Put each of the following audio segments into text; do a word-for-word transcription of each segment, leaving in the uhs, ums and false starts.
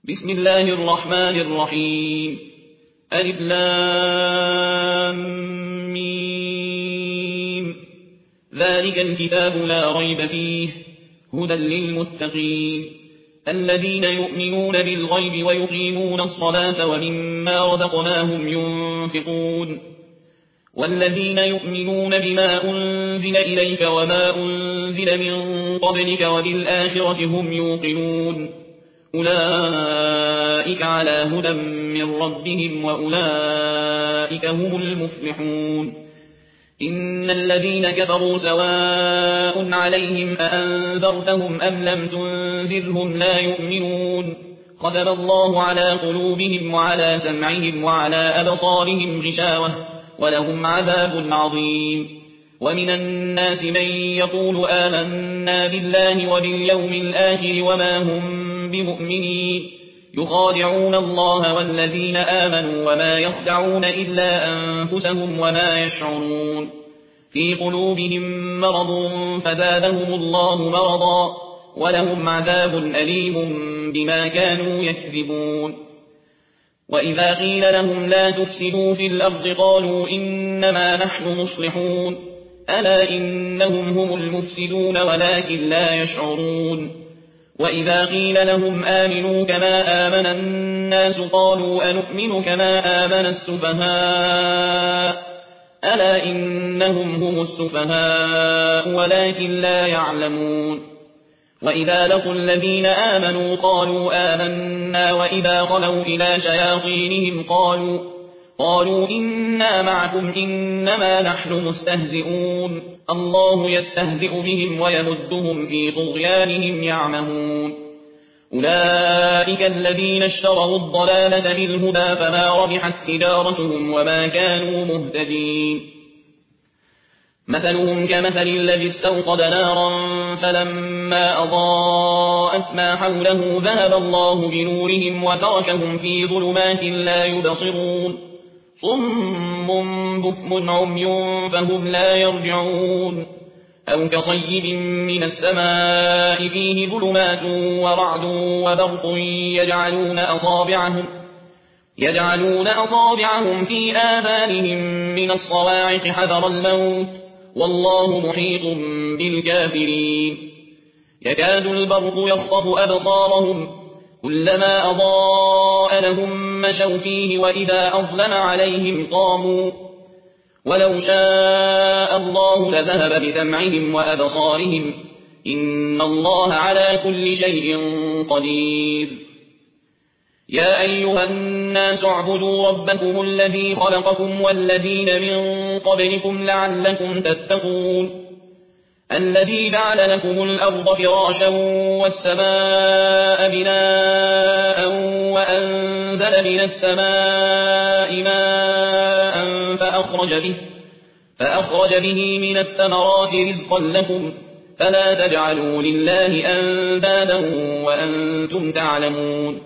بسم الله الرحمن الرحيم ألف لام ميم ذلك الكتاب لا ريب فيه هدى للمتقين الذين يؤمنون بالغيب ويقيمون الصلاة ومما رزقناهم ينفقون والذين يؤمنون بما أنزل إليك وما أنزل من قبلك وبالآخرة هم يوقنون أولئك على هدى من ربهم وأولئك هم المفلحون إن الذين كفروا سواء عليهم أأنذرتهم أم لم تنذرهم لا يؤمنون ختم الله على قلوبهم وعلى سمعهم وعلى أبصارهم غشاوة ولهم عذاب عظيم ومن الناس من يقول آمنا بالله وباليوم الآخر وما هم بمؤمنين يخادعون الله والذين آمنوا وما يخدعون إلا أنفسهم وما يشعرون في قلوبهم مرض فزادهم الله مرضا ولهم عذاب أليم بما كانوا يكذبون وإذا قيل لهم لا تفسدوا في الأرض قالوا إنما نحن مصلحون ألا إنهم هم المفسدون ولكن لا يشعرون وإذا قيل لهم آمنوا كما آمن الناس قالوا أنؤمن كما آمن السفهاء ألا إنهم هم السفهاء ولكن لا يعلمون وإذا لقوا الذين آمنوا قالوا آمنا وإذا خلوا إلى شياطينهم قالوا قالوا إنا معكم إنما نحن مستهزئون الله يستهزئ بهم ويمدهم في طغيانهم يعمهون أولئك الذين اشتروا الضلالة بالهدى فما ربحت تجارتهم وما كانوا مهتدين مثلهم كمثل الذي استوقد نارا فلما أضاءت ما حوله ذهب الله بنورهم وتركهم في ظلمات لا يبصرون صم بكم عمي فهم لا يرجعون أو كصيب من السماء فيه ظلمات ورعد وبرق يجعلون أصابعهم يجعلون أصابعهم في آذانهم من الصواعق حذر الموت والله محيط بالكافرين يكاد البرق يخطف أبصارهم كلما أضاء لهم مشوا فيه وإذا أظلم عليهم قاموا ولو شاء الله لذهب بسمعهم وأبصارهم إن الله على كل شيء قدير يا أيها الناس اعبدوا ربكم الذي خلقكم والذين من قبلكم لعلكم تتقون الذي جعل لكم الأرض فراشا والسماء بناء وأنزل من السماء ماء فأخرج به, فأخرج به من الثمرات رزقا لكم فلا تجعلوا لله أندادا وأنتم تعلمون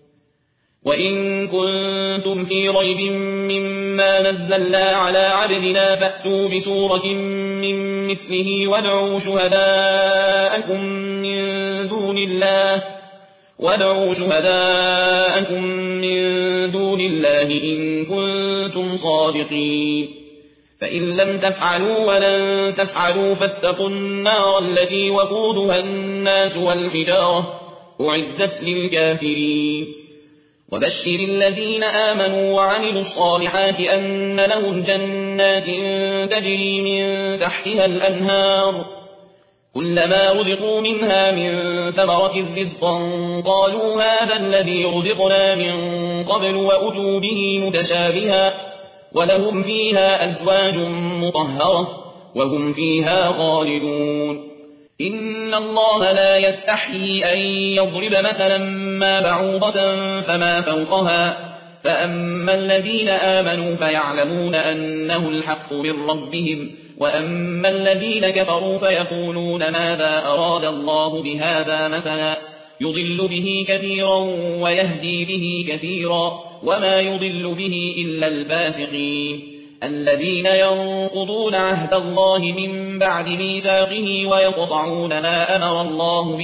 وإن كنتم في ريب مما نزلنا على عبدنا فأتوا بسورة من مثله وادعوا شهداءكم من دون الله وادعوا شهداءكم من دون الله إن كنتم صادقين فإن لم تفعلوا ولن تفعلوا فاتقوا النار التي وقودها الناس والحجارة أعدت للكافرين وبشر الذين آمنوا وعملوا الصالحات أن لهم جنات تجري من تحتها الأنهار كلما رزقوا منها من ثمرة رزقا قالوا هذا الذي رزقنا من قبل وأتوا به متشابها ولهم فيها أزواج مطهرة وهم فيها خالدون إن الله لا يستحيي أن يضرب مثلا ما بعوضة فما فوقها فأما الذين آمنوا فيعلمون أنه الحق من ربهم وأما الذين كفروا فيقولون ماذا أراد الله بهذا مثلا يضل به كثيرا ويهدي به كثيرا وما يضل به إلا الفاسقين الذين ينقضون عهد الله من بعد ميثاقه ويقطعون ما أمر الله به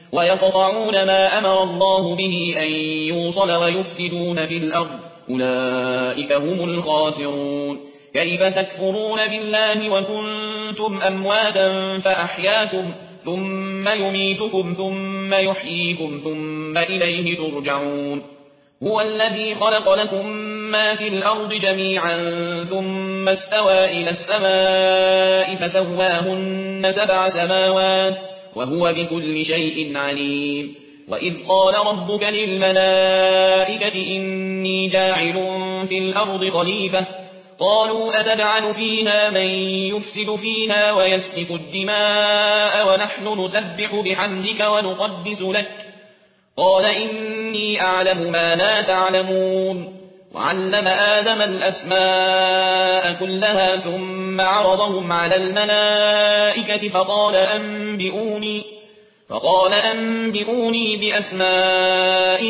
ويقطعون ما أمر الله به أن يوصل ويفسدون في الأرض أولئك هم الخاسرون كيف تكفرون بالله وكنتم أمواتا فأحياكم ثم يميتكم ثم يحييكم ثم إليه ترجعون هو الذي خلق لكم ما في الأرض جميعا ثم استوى إلى السماء فسواهن سبع سماوات وهو بكل شيء عليم وإذ قال ربك للملائكة إني جاعل في الأرض خليفة قالوا أتجعل فيها من يفسد فيها ويسفك الدماء ونحن نسبح بحمدك ونقدس لك قال إني أعلم ما لا تعلمون وعلم آدم الأسماء كلها ثم عرضهم على الملائكة فقال أنبئوني فقال أنبئوني بأسماء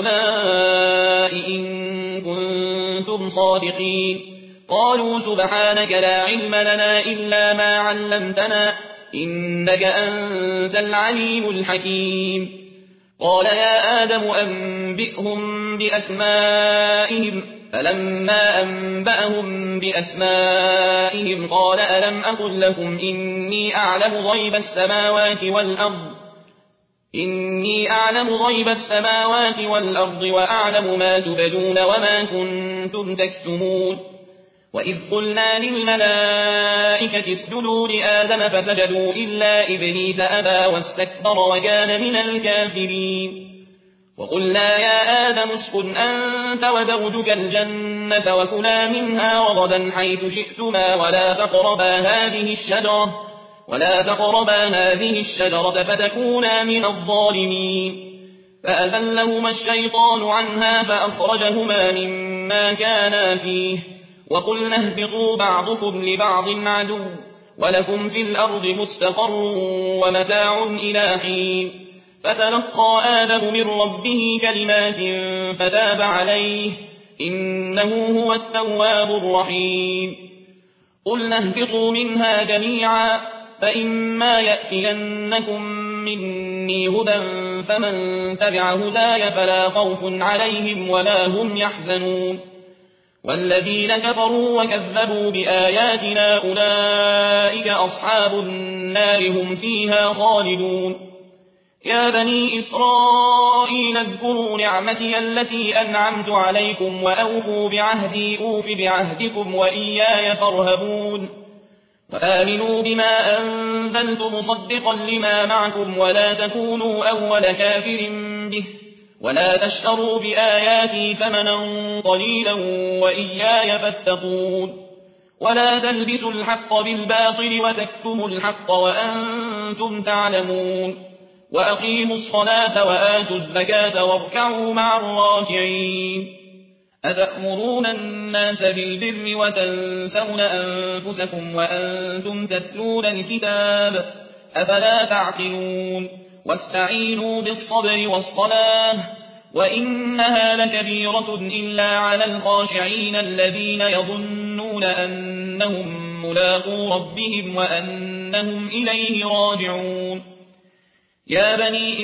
هؤلاء إن كنتم صادقين قالوا سبحانك لا علم لنا إلا ما علمتنا إنك أنت العليم الحكيم قال يا آدم أنبئهم بأسمائهم فلما أنبأهم بأسمائهم قال ألم أقل لكم إني أعلم غيب السماوات والأرض إني أعلم غيب السماوات والأرض وأعلم ما تبدون وما كنتم تكتمون وإذ قلنا للملائكة اسجدوا لآدم فسجدوا إلا إبليس أبى واستكبر وكان من الكافرين وقلنا يا آدم اسكن أنت وزوجك الجنة وكلا منها رغدا حيث شئتما ولا تقربا هذه الشجرة ولا تقربا هذه الشجرة فتكونا من الظالمين فأذلهما الشيطان عنها فأخرجهما مما كانا فيه وقلنا اهبطوا بعضكم لبعض عدو ولكم في الأرض مستقر ومتاع إلى حين فتلقى آدم من ربه كلمات فتاب عليه إنه هو التواب الرحيم قلنا اهبطوا منها جميعا فإما يأتينكم مني هدى فمن تبع هداي فلا خوف عليهم ولا هم يحزنون والذين كفروا وكذبوا بآياتنا أولئك أصحاب النار هم فيها خالدون يا بني إسرائيل اذكروا نعمتي التي أنعمت عليكم وأوفوا بعهدي أوف بعهدكم وإياي فارهبون وآمنوا بما أنزلت مصدقا لما معكم ولا تكونوا أول كافر به ولا تشتروا بآياتي ثمنا قليلا وإياي فاتقون ولا تلبسوا الحق بالباطل وتكتموا الحق وأنتم تعلمون وأقيموا الصلاة وآتوا الزكاة واركعوا مع الراكعين أتأمرون الناس بالبر وتنسون أنفسكم وأنتم تتلون الكتاب أفلا تعقلون واستعينوا بالصبر والصلاة وإنها لكبيرة إلا على الخاشعين الذين يظنون أنهم ملاقو ربهم وأنهم إليه راجعون يا بني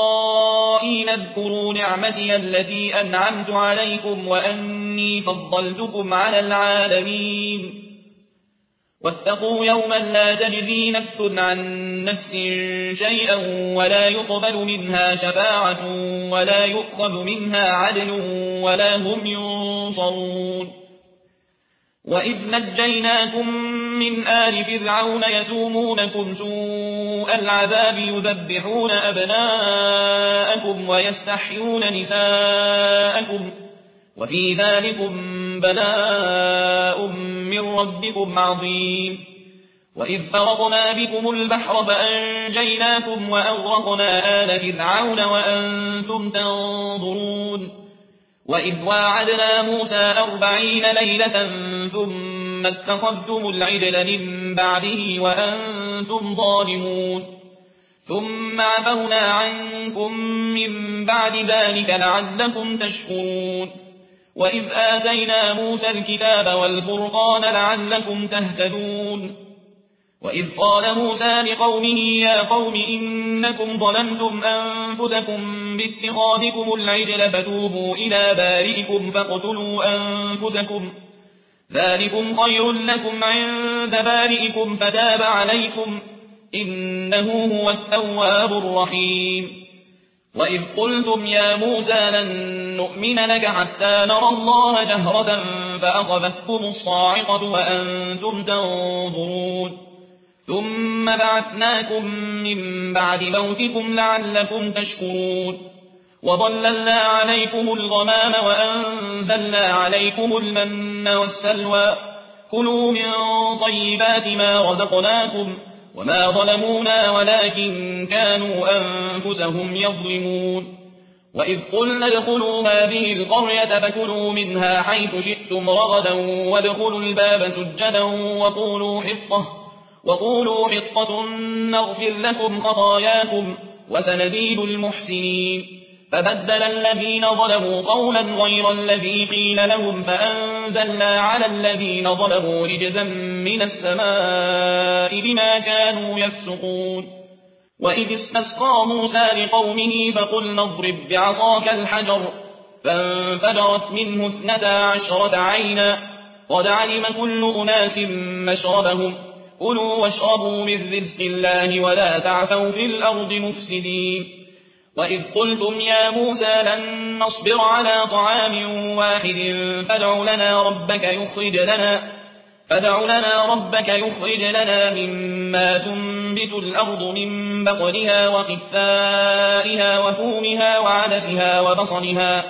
إسرائيل اذكروا نعمتي التي أنعمت عليكم وأني فضلتكم على العالمين واتقوا يوما لا تجزي نفس عن نفس شيئا ولا يقبل منها شفاعة ولا يؤخذ منها عدل ولا هم ينصرون وإذ نجيناكم من آل فرعون يسومونكم سوء العذاب يذبحون أبناءكم ويستحيون نساءكم وفي ذلكم بلاء من ربكم عظيم وإذ فرقنا بكم البحر فأنجيناكم وأغرقنا آل فرعون وأنتم تنظرون وإذ واعدنا موسى أربعين ليلة ثم اتخذتم العجل من بعده وأنتم ظالمون ثم عفونا عنكم من بعد ذلك لعلكم تشكرون وإذ آتينا موسى الكتاب والفرقان لعلكم تهتدون وإذ قال موسى لقومه يا قوم إنكم ظلمتم أنفسكم باتخاذكم العجل فتوبوا إلى بارئكم فاقتلوا أنفسكم ذلكم خير لكم عند بارئكم فتاب عليكم إنه هو التواب الرحيم وإذ قلتم يا موسى لن نؤمن لك حتى نرى الله جهرة فأخذتكم الصاعقة وأنتم تنظرون ثم بعثناكم من بعد موتكم لعلكم تشكرون وظللنا عليكم الغمام وأنزلنا عليكم المن والسلوى كلوا من طيبات ما رزقناكم وما ظلمونا ولكن كانوا أنفسهم يظلمون وإذ قلنا ادخلوا هذه القرية فكلوا منها حيث شئتم رغدا وادخلوا الباب سجدا وقولوا حطة وقولوا حطة نغفر لكم خطاياكم وسنزيد المحسنين فبدل الذين ظلموا قولا غير الذي قيل لهم فأنزلنا على الذين ظلموا رجزا من السماء بما كانوا يفسقون وإذ استسقى موسى لقومه فقلنا اضرب بعصاك الحجر فانفجرت منه اثنتا عشرة عينا قد علم كل أناس مشربهم كلوا واشربوا من رزق الله ولا تعثوا في الأرض مفسدين وإذ قلتم يا موسى لن نصبر على طعام واحد فادع لنا ربك يخرج لنا فادع لنا ربك يخرج لنا مما تنبت الأرض من بقلها وقثائها وفومها وعدسها وبصلها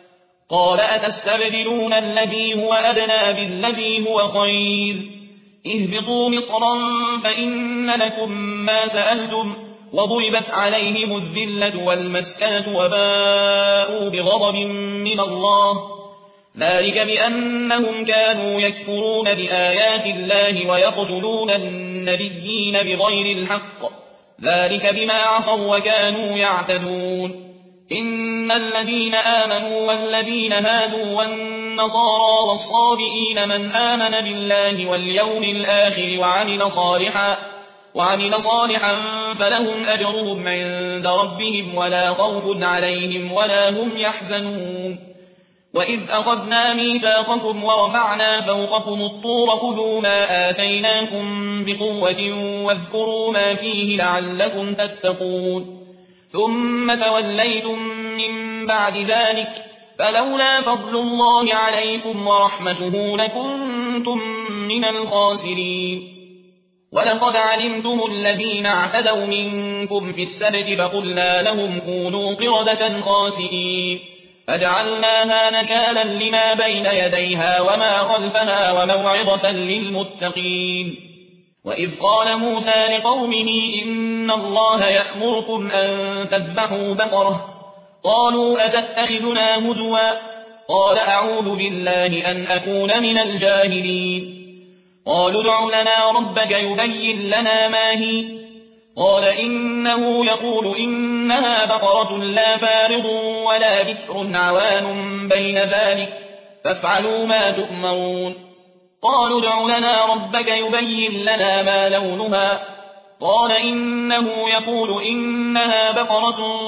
قال أتستبدلون الذي هو أدنى بالذي هو خير اهبطوا مصرا فإن لكم ما سألتم وضربت عليهم الذلة والمسكنة وباءوا بغضب من الله ذلك بأنهم كانوا يكفرون بآيات الله ويقتلون النبيين بغير الحق ذلك بما عصوا وكانوا يعتدون إن الذين آمنوا والذين هادوا والنصارى والصابئين من آمن بالله واليوم الآخر وعمل صالحا وعمل صالحا فلهم أجرهم عند ربهم ولا خوف عليهم ولا هم يحزنون وإذ أخذنا ميثاقكم ورفعنا فوقكم الطور خذوا ما آتيناكم بقوة واذكروا ما فيه لعلكم تتقون ثم توليتم من بعد ذلك فلولا فضل الله عليكم ورحمته لكنتم من الخاسرين ولقد علمتم الذين اعتدوا منكم في السبت فقلنا لهم كونوا قردة خاسئين فجعلناها نكالا لما بين يديها وما خلفها وموعظة للمتقين وإذ قال موسى لقومه إن الله يأمركم أن تذبحوا بقرة قالوا أتتخذنا هزوا قال أعوذ بالله أن أكون من الجاهلين قالوا ادع لنا ربك يبين لنا ما هي قال إنه يقول إنها بقرة لا فارض ولا بكر عوان بين ذلك فافعلوا ما تؤمرون قالوا ادع لنا ربك يبين لنا ما لونها قال إنه يقول إنها بقرة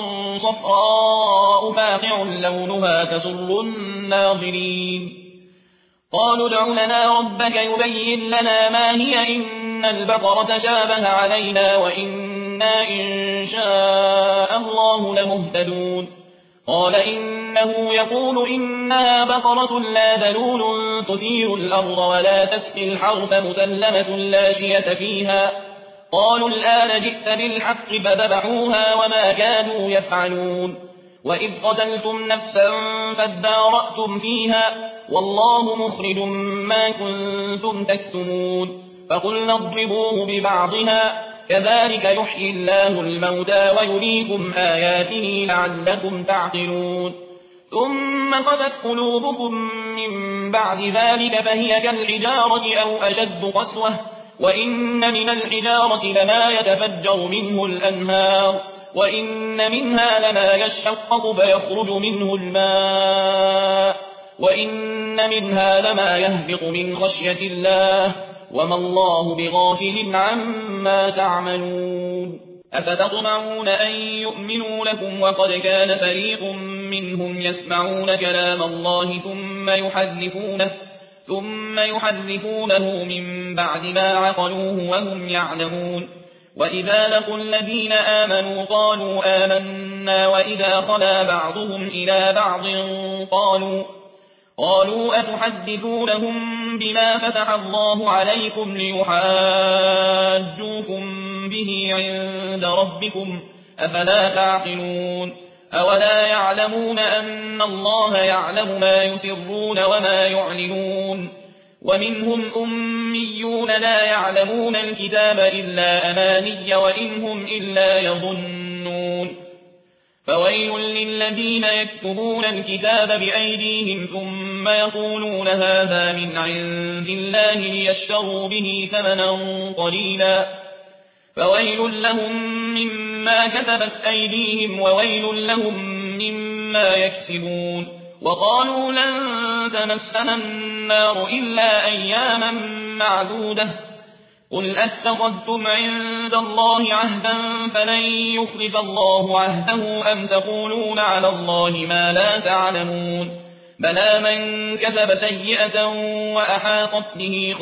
صفراء فاقع لونها تسر الناظرين قالوا ادع لنا ربك يبين لنا ما هي إن البقرة شابه علينا وإنا إن شاء الله لمهتدون قال إنه يقول إنها بقرة لا ذلول تثير الأرض ولا تسقي الحرث مسلمة لا شية فيها قالوا الآن جئت بالحق فذبحوها وما كانوا يفعلون وإذ قتلتم نفسا فادارأتم فيها والله مخرج ما كنتم تكتمون فقلنا اضربوه ببعضها كذلك يحيي الله الموتى ويريكم آياته لعلكم تعقلون ثم قست قلوبكم من بعد ذلك فهي كالحجارة أو أشد قسوة وإن من الحجارة لما يتفجر منه الأنهار وإن منها لما يشقق فيخرج منه الماء وإن منها لما يهبط من خشية الله وما الله بغافل عما تعملون أفتطمعون أن يؤمنوا لكم وقد كان فريق منهم يسمعون كلام الله ثم يحرفونه ثم يحرفونه من بعد ما عقلوه وهم يعلمون وإذا لقوا الذين آمنوا قالوا آمنا وإذا خلا بعضهم إلى بعض قالوا قالوا أتحدثونهم بما فتح الله عليكم ليحاجوكم به عند ربكم أفلا تعقلون أولا يعلمون أن الله يعلم ما يسرون وما يعلنون ومنهم أميون لا يعلمون الكتاب إلا أماني وإنهم إلا يظنون فويل للذين يكتبون الكتاب بأيديهم ثم يقولون هذا من عند الله ليشتروا به ثمنا قليلا فويل لهم مما كتبت أيديهم وويل لهم مما يكسبون وقالوا لن تمسنا النار إلا أياما معدودة قل أتخذتم عند الله عهدا فلن يخلف الله عهده أم تقولون على الله ما لا تعلمون بلى من كسب سيئة وأحاطت به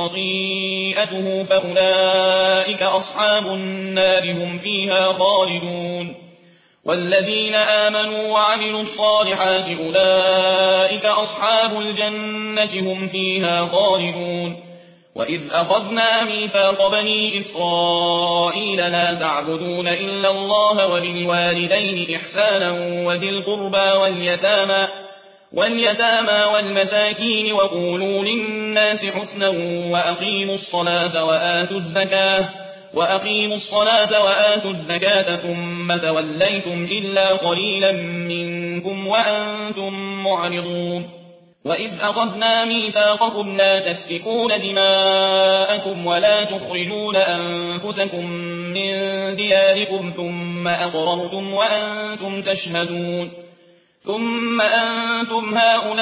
خطيئته فأولئك أصحاب النار هم فيها خالدون والذين آمنوا وعملوا الصالحات أولئك أصحاب الجنة هم فيها خالدون وإذ أخذنا ميثاق بني إسرائيل لا تعبدون إلا الله وبالوالدين إحسانا وذي القربى واليتامى واليتامى والمساكين وقولوا للناس حسنا وأقيموا الصلاة وآتوا الزكاة وأقيموا الصلاة وآتوا الزكاة ثم توليتم إلا قليلا منكم وأنتم معرضون وإذ أخذنا ميثاقكم لا تسفكون دماءكم ولا تخرجون أنفسكم من دياركم ثم أقررتم وأنتم تشهدون ثم أنتم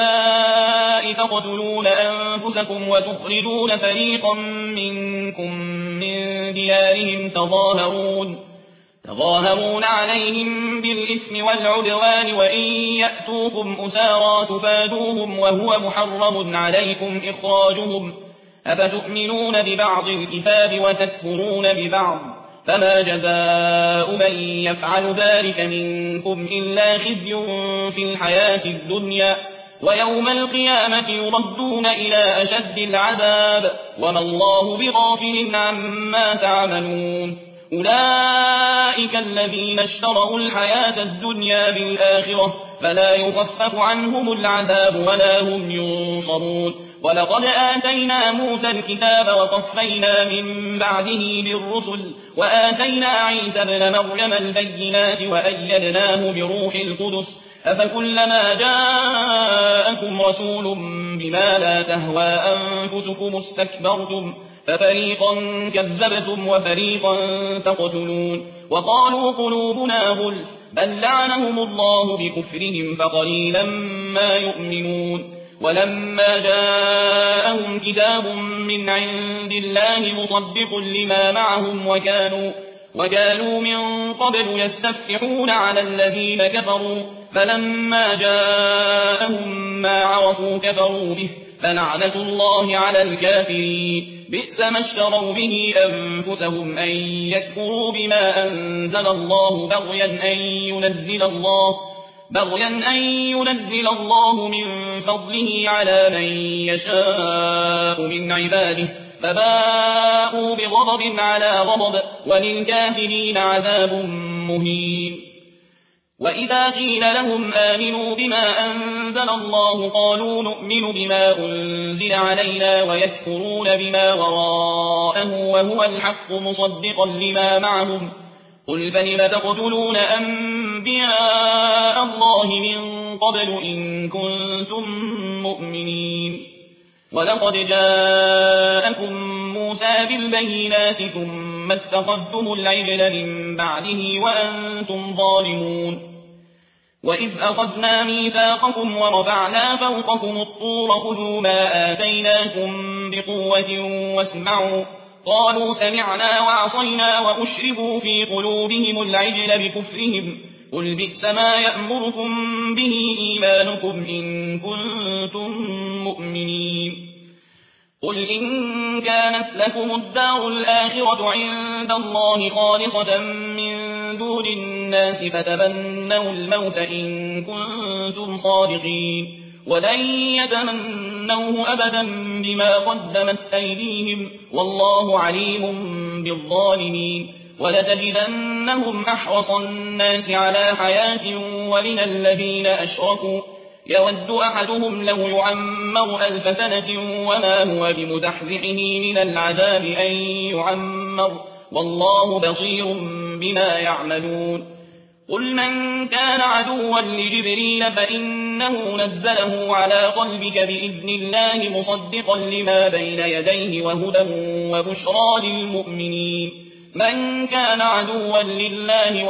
هؤلاء تقتلون أنفسكم وتخرجون فريقا منكم من ديارهم تظاهرون تظاهرون عليهم بالإثم والعدوان وإن يأتوكم أسارى تفادوهم وهو محرم عليكم إخراجهم أفتؤمنون ببعض الكتاب وتكفرون ببعض فما جزاء من يفعل ذلك منكم إلا خزي في الحياة الدنيا ويوم القيامة يردون إلى أشد العذاب وما الله بغافل عما تعملون أولئك الذين اشتروا الحياة الدنيا بالآخرة فلا يخفف عنهم العذاب ولا هم ينصرون ولقد آتينا موسى الكتاب وقفينا من بعده بالرسل وآتينا عيسى ابن مريم البينات وأيدناه بروح القدس أفكلما جاءكم رسول بما لا تهوى أنفسكم استكبرتم ففريقا كذبتم وفريقا تقتلون وقالوا قلوبنا غلف بل لعنهم الله بكفرهم فقليلا ما يؤمنون ولما جاءهم كتاب من عند الله مصدق لما معهم وكانوا, وكانوا من قبل يستفتحون على الذين كفروا فلما جاءهم ما عرفوا كفروا به فلعنة الله على الكافرين بئس ما اشتروا به أنفسهم أن يكفروا بما أنزل الله بغيا أن ينزل الله بغيا أن ينزل الله من فضله على من يشاء من عباده فباءوا بغضب على غضب وللكافرين عذاب مهين وإذا قيل لهم آمنوا بما أنزل الله قالوا نؤمن بما أنزل علينا ويكفرون بما وراءه وهو الحق مصدقا لما معهم قل فلم تقتلون أنبياء الله من قبل إن كنتم مؤمنين ولقد جاءكم موسى بالبينات ثم اتخذتم العجل من بعده وأنتم ظالمون وإذ أخذنا ميثاقكم ورفعنا فوقكم الطور خذوا ما آتيناكم بقوة واسمعوا قالوا سمعنا وعصينا وأشربوا في قلوبهم العجل بكفرهم قل بئس ما يأمركم به إيمانكم إن كنتم مؤمنين قل إن كانت لكم الدار الآخرة عند الله خالصة من دون الناس فتمنوا الموت إن كنتم صادقين ولن يتمنوه أبدا بما قدمت أيديهم والله عليم بالظالمين ولتجدنهم أحرص الناس على حياة ومن الذين أشركوا يود أحدهم لو يعمر ألف سنة وما هو بمزحزحه من العذاب أن يعمر والله بصير بما يعملون قل من كان عدوا لجبريل فإنه نزله على قلبك بإذن الله مصدقا لما بين يديه وهدى وبشرى للمؤمنين من كان عدوا لله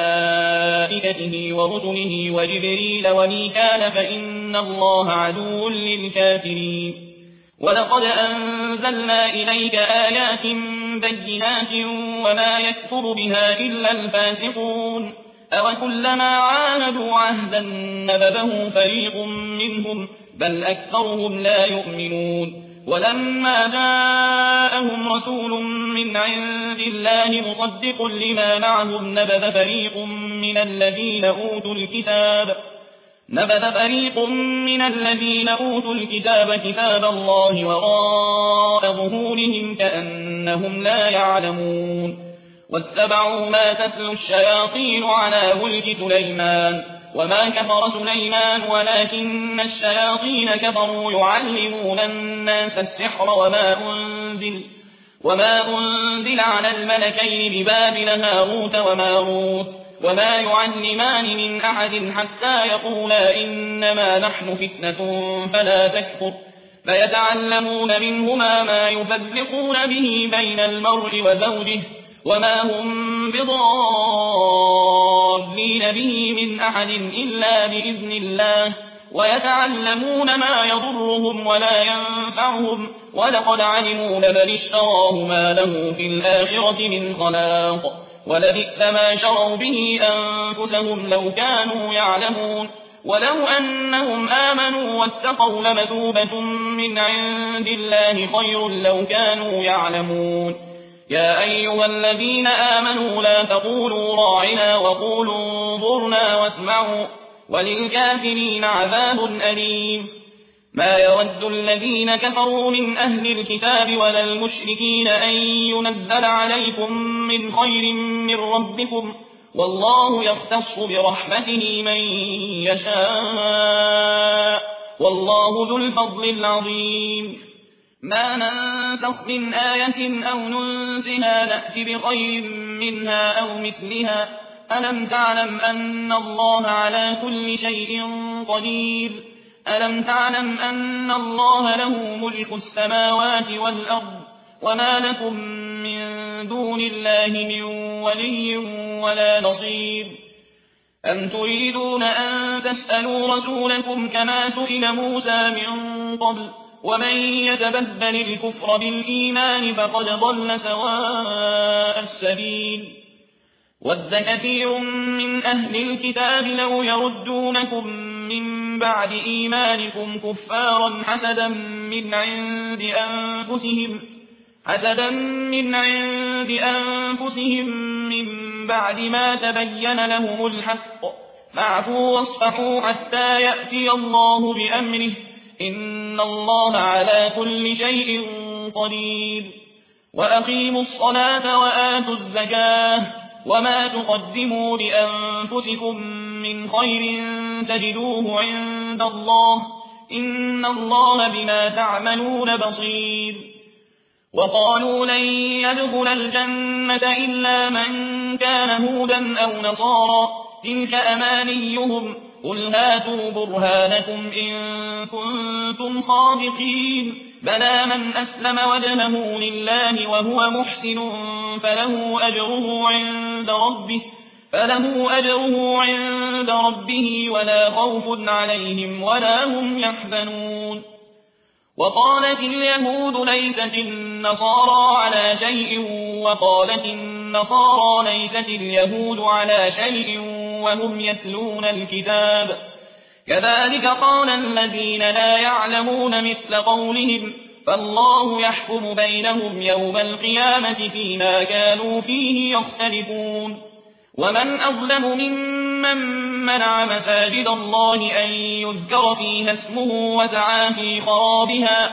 وملائكته ورسله وجبريل وميكال فإن الله عدو للكافرين ولقد أنزلنا إليك آيات بينات وما يكفر بها إلا الفاسقون أوكلما عاهدوا عهدا نبذه فريق منهم بل أكثرهم لا يؤمنون ولما جاءهم رسول من عند الله مصدق لما معهم نبذ فريق من الذين أوتوا الكتاب نبذ فريق من الذين أوتوا الكتاب كتاب الله وراء ظهورهم كأنهم لا يعلمون واتبعوا ما تتلو الشياطين على ملك سليمان وما كفر سليمان ولكن الشياطين كفروا يعلمون الناس السحر وما أنزل, وما أنزل على الملكين ببابل هاروت وماروت وما يعلمان من أحد حتى يقولا إنما نحن فتنة فلا تكفر فيتعلمون منهما ما يفرقون به بين المرء وزوجه وما هم بضارين به من أحد إلا بإذن الله ويتعلمون ما يضرهم ولا ينفعهم ولقد علموا لمن اشتراه ما له في الآخرة من خلاق ولبئس ما شروا به أنفسهم لو كانوا يعلمون ولو أنهم آمنوا واتقوا لمثوبة من عند الله خير لو كانوا يعلمون يا أيها الذين آمنوا لا تقولوا راعنا وقولوا انظرنا واسمعوا وللكافرين عذاب أليم ما يود الذين كفروا من أهل الكتاب ولا المشركين أن ينزل عليكم من خير من ربكم والله يختص برحمته من يشاء والله ذو الفضل العظيم ما ننسخ من آية أو ننسها نأت بخير منها أو مثلها ألم تعلم أن الله على كل شيء قدير ألم تعلم أن الله له ملك السماوات والأرض وما لكم من دون الله من ولي ولا نصير أم تريدون أن تسألوا رسولكم كما سئل موسى من قبل ومن يتبدل الكفر بالإيمان فقد ضل سواء السبيل ود كثير من أهل الكتاب لو يردونكم من بعد إيمانكم كفارا حسدا من عند أنفسهم حسدا من عند أنفسهم من بعد ما تبين لهم الحق فاعفوا واصفحوا حتى يأتي الله بأمره إن الله على كل شيء قدير وأقيموا الصلاة وآتوا الزكاة وما تقدموا لأنفسكم من خير تجدوه عند الله إن الله بما تعملون بصير وقالوا لن يدخل الجنة إلا من كان هودا أو نصارى تلك أمانيهم قل هاتوا برهانكم إن كنتم صادقين بلى من أسلم وجهه لله وهو محسن فله أجره عند ربه فله أجره عند ربه ولا خوف عليهم ولا هم يحزنون. وقالت اليهود ليست النصارى على شيء وقالت النصارى ليست اليهود على شيء وهم يتلون الكتاب كذلك قال الذين لا يعلمون مثل قولهم فالله يحكم بينهم يوم القيامة فيما كانوا فيه يختلفون. ومن أظلم ممن منع مساجد الله أن يذكر فيها اسمه وسعى في خرابها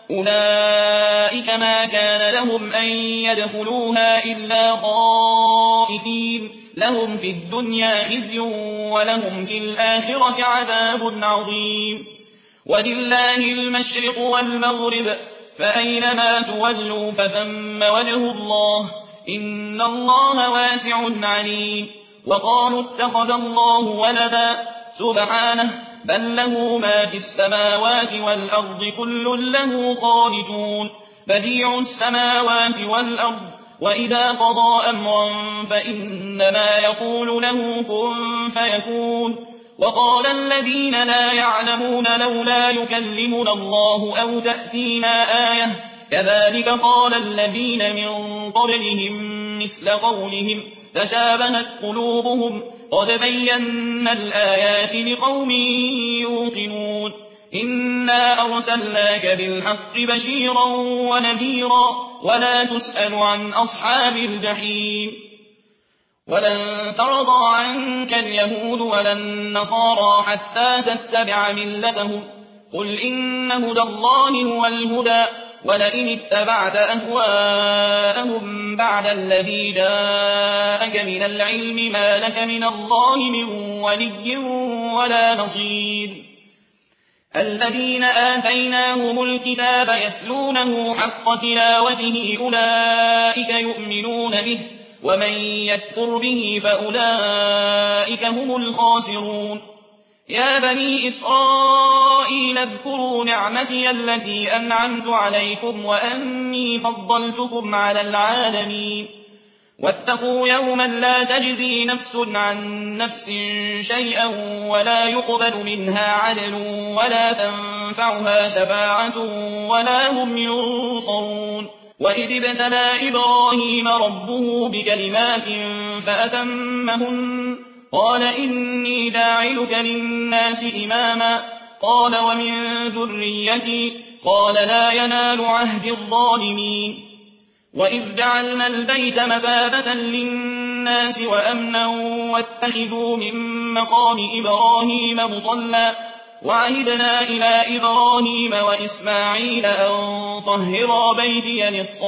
أولئك ما كان لهم أن يدخلوها إلا خائفين لهم في الدنيا خزي ولهم في الآخرة عذاب عظيم. ولله المشرق والمغرب فأينما تولوا فثم وجه الله إن الله واسع عليم. وقالوا اتخذ الله ولدا سبحانه بل له ما في السماوات والأرض كل له قانتون بديع السماوات والأرض وإذا قضى أمرا فإنما يقول له كن فيكون. وقال الذين لا يعلمون لولا يكلمنا الله أو تأتينا آية كذلك قال الذين من قبلهم مثل قولهم تشابهت قلوبهم قد بينا الآيات لقوم يوقنون. إنا أرسلناك بالحق بشيرا ونذيرا ولا تسأل عن أصحاب الجحيم. ولن ترضى عنك اليهود ولا النصارى حتى تتبع ملتهم قل إن هدى الله هو الهدى ولئن اتبعت أهواءهم بعد الذي جاءك من العلم ما لك من الله من ولي ولا نصير. الذين آتيناهم الكتاب يتلونه حق تلاوته أولئك يؤمنون به ومن يكفر به فأولئك هم الخاسرون. يا بني إسرائيل اذكروا نعمتي التي أنعمت عليكم وأني فضلتكم على العالمين. واتقوا يوما لا تجزي نفس عن نفس شيئا ولا يقبل منها عدل ولا تنفعها شفاعة ولا هم ينصرون. وإذ ابتلى إبراهيم ربه بكلمات فأتمهن قال إني جاعلك للناس إماما قال ومن ذريتي قال لا ينال عهد الظالمين. وإذ جعلنا البيت مثابة للناس وأمنا واتخذوا من مقام إبراهيم مصلى وعهدنا إلى إبراهيم وإسماعيل أن طهرا بيتي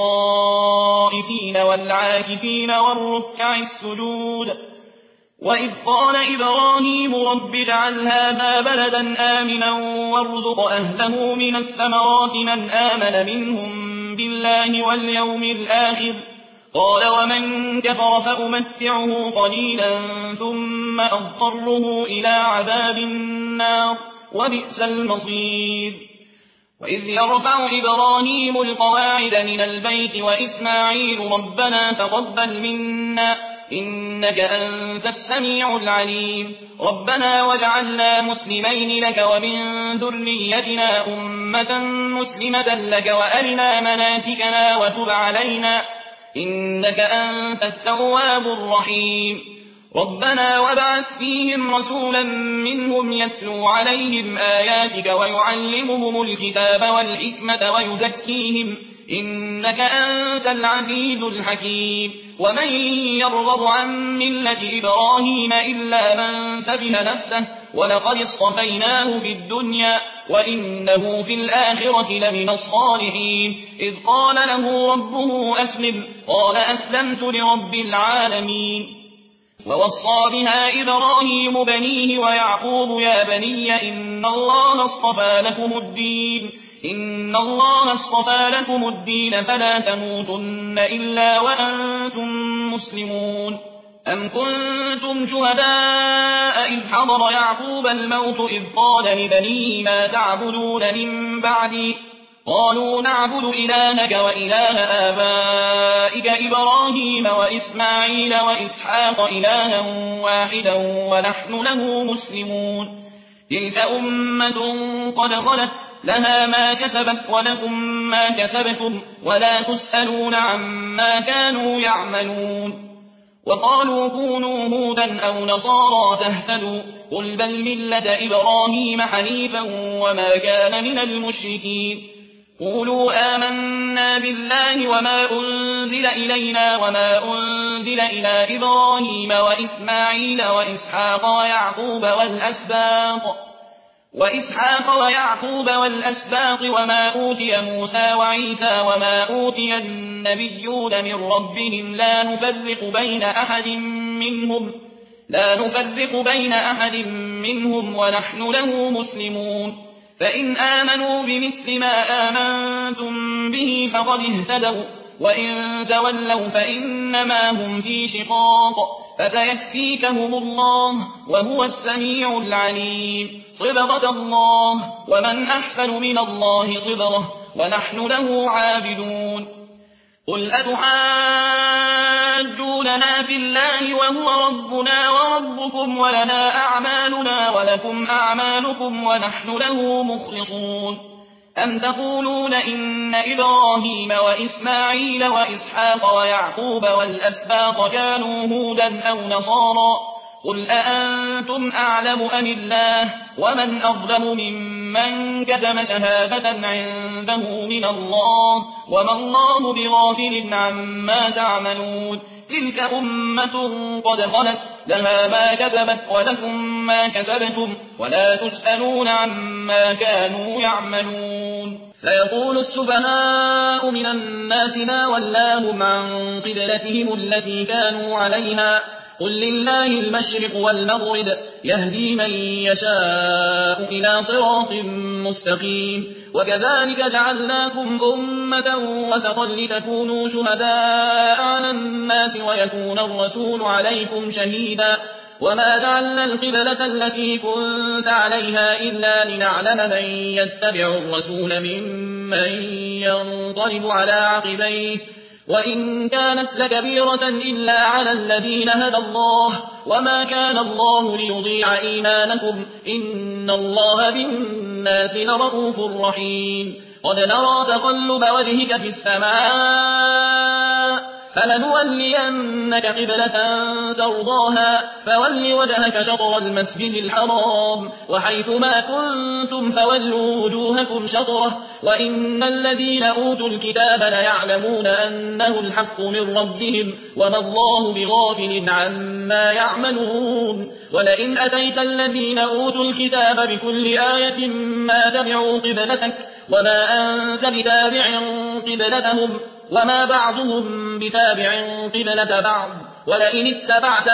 للطائفين والعاكفين والركع السجود. وإذ قال إبراهيم رب اجعل هذا بلدا آمنا وارزق أهله من الثمرات من آمن منهم بالله واليوم الآخر قال ومن كفر فأمتعه قليلا ثم أضطره إلى عذاب النار وبئس المصير. وإذ يرفع إبراهيم القواعد من البيت وإسماعيل ربنا تقبل منا إنك أنت السميع العليم ربنا واجعلنا مسلمين لك ومن ذريتنا أمة مسلمة لك وأرنا مناسكنا وتب علينا إنك أنت التواب الرحيم. ربنا وابعث فيهم رسولا منهم يتلو عليهم آياتك ويعلمهم الكتاب والحكمة ويزكيهم إنك أنت العزيز الحكيم. ومن يرغب عن ملة إبراهيم إلا من سفه نفسه ولقد اصطفيناه في الدنيا وإنه في الآخرة لمن الصالحين. إذ قال له ربه أسلم قال أسلمت لرب العالمين. ووصى بها إبراهيم بنيه ويعقوب يا بني إن الله اصطفى لكم الدين إن الله اصطفى لكم الدين فلا تموتن إلا وأنتم مسلمون. أم كنتم شهداء إذ حضر يعقوب الموت إذ قال لبنيه ما تعبدون من بعدي قالوا نعبد إلهك وإله آبائك إبراهيم وإسماعيل وإسحاق إلها واحدا ونحن له مسلمون تلك أمة قد خلت لها ما كسبت ولكم ما كسبتم ولا تسألون عما كانوا يعملون وقالوا كونوا هودا أو نصارى تهتدوا قل بل ملة إبراهيم حنيفا وما كان من المشركين قولوا آمنا بالله وما أنزل إلينا وما أنزل إلى إبراهيم وإسماعيل وإسحاق ويعقوب والأسباط وإسحاق ويعقوب والأسباط وما أوتي موسى وعيسى وما أوتي النبيون من ربهم لا نفرق بين أحد منهم لا نفرق بين أحد منهم ونحن له مسلمون فإن آمنوا بمثل ما آمنتم به فقد اهتدوا وإن تولوا فإنما هم في شقاق فسيكفيكهم الله وهو السميع العليم صبغة الله ومن أحسن من الله صبغة ونحن له عابدون قل أتحاجوننا في الله وهو ربنا وربكم ولنا أعمالنا ولكم أعمالكم ونحن له مخلصون أم تقولون إن إبراهيم وإسماعيل وإسحاق ويعقوب والأسباط كانوا هودا أو نصارى قل أأنتم أعلم أم الله ومن أظلم ممن كتم شهادة عنده من الله وما الله بغافل عما تعملون تلك أمة قد خلت لها ما كسبت ولكم ما كسبتم ولا تسألون عما كانوا يعملون سيقول السفهاء من الناس ما ولاهم عن قبلتهم التي كانوا عليها قل لله المشرق والمغرب يهدي من يشاء إلى صراط مستقيم وكذلك جعلناكم أمة وسطا لتكونوا شهداء على الناس ويكون الرسول عليكم شهيدا وما جعلنا القبلة التي كنت عليها إلا لنعلم من يتبع الرسول ممن ينقلب على عقبيه وإن كانت لكبيرة إلا على الذين هدى الله وما كان الله ليضيع إيمانكم إن الله بالناس لرءوف رحيم قد نرى تقلب وجهك في السماء فلنولينك قبلة ترضاها فول وجهك شطر المسجد الحرام وحيث ما كنتم فولوا وجوهكم شطره وإن الذين أوتوا الكتاب ليعلمون أنه الحق من ربهم وما الله بغافل عما يعملون ولئن أتيت الذين أوتوا الكتاب بكل آية ما تبعوا قبلتك وما أنت بتابع قبلتهم وما بعضهم بتابع قبلة بعض ولئن اتبعت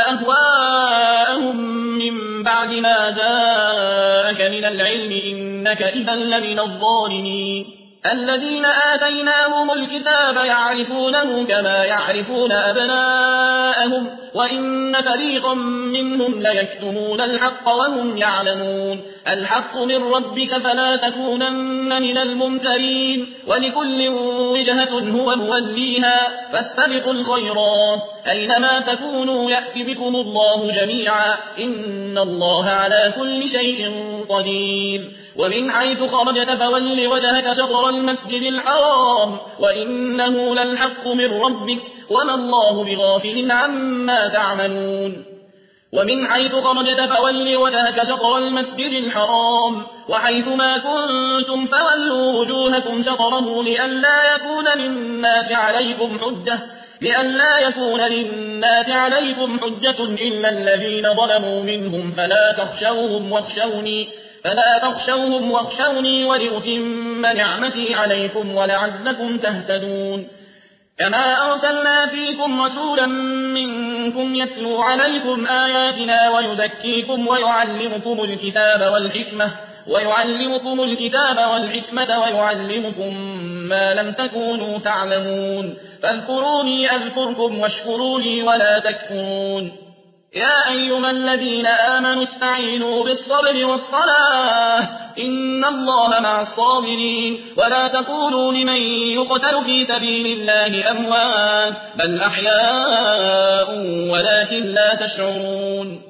أهواءهم من بعد ما جاءك من العلم إنك إذا لمن الظالمين الذين آتيناهم الكتاب يعرفونه كما يعرفون أبناءهم وإن فريقا منهم ليكتمون الحق وهم يعلمون الحق من ربك فلا تكونن من الممترين ولكل وجهة هو موليها فاستبقوا الخيرات أينما تكونوا يأتي بكم الله جميعا إن الله على كل شيء قدير ومن حيث خرجت فول وجهك شطر المسجد الحرام وإنه للحق من ربك وما الله بغافل عما تعملون ومن حيث خرجت فول وجهك شطر المسجد الحرام وحيث ما كنتم فولوا وجوهكم شطره لئلا يكون للناس عليكم حجة لئلا يكون للناس عليكم حجة إلا الذين ظلموا منهم فلا تخشوهم واخشوني فلا تخشوهم واخشوني ولأتم نعمتي عليكم ولعلكم تهتدون كما أرسلنا فيكم رسولا منكم يتلو عليكم آياتنا ويزكيكم ويعلمكم الكتاب والحكمة ويعلمكم الكتاب والحكمة ويعلمكم ما لم تكونوا تعلمون فاذكروني أذكركم واشكروا لي ولا تكفرون يا أيها الذين آمنوا استعينوا بالصبر والصلاة إن الله مع الصابرين ولا تقولوا لمن يقتل في سبيل الله أموات بل أحياء ولكن لا تشعرون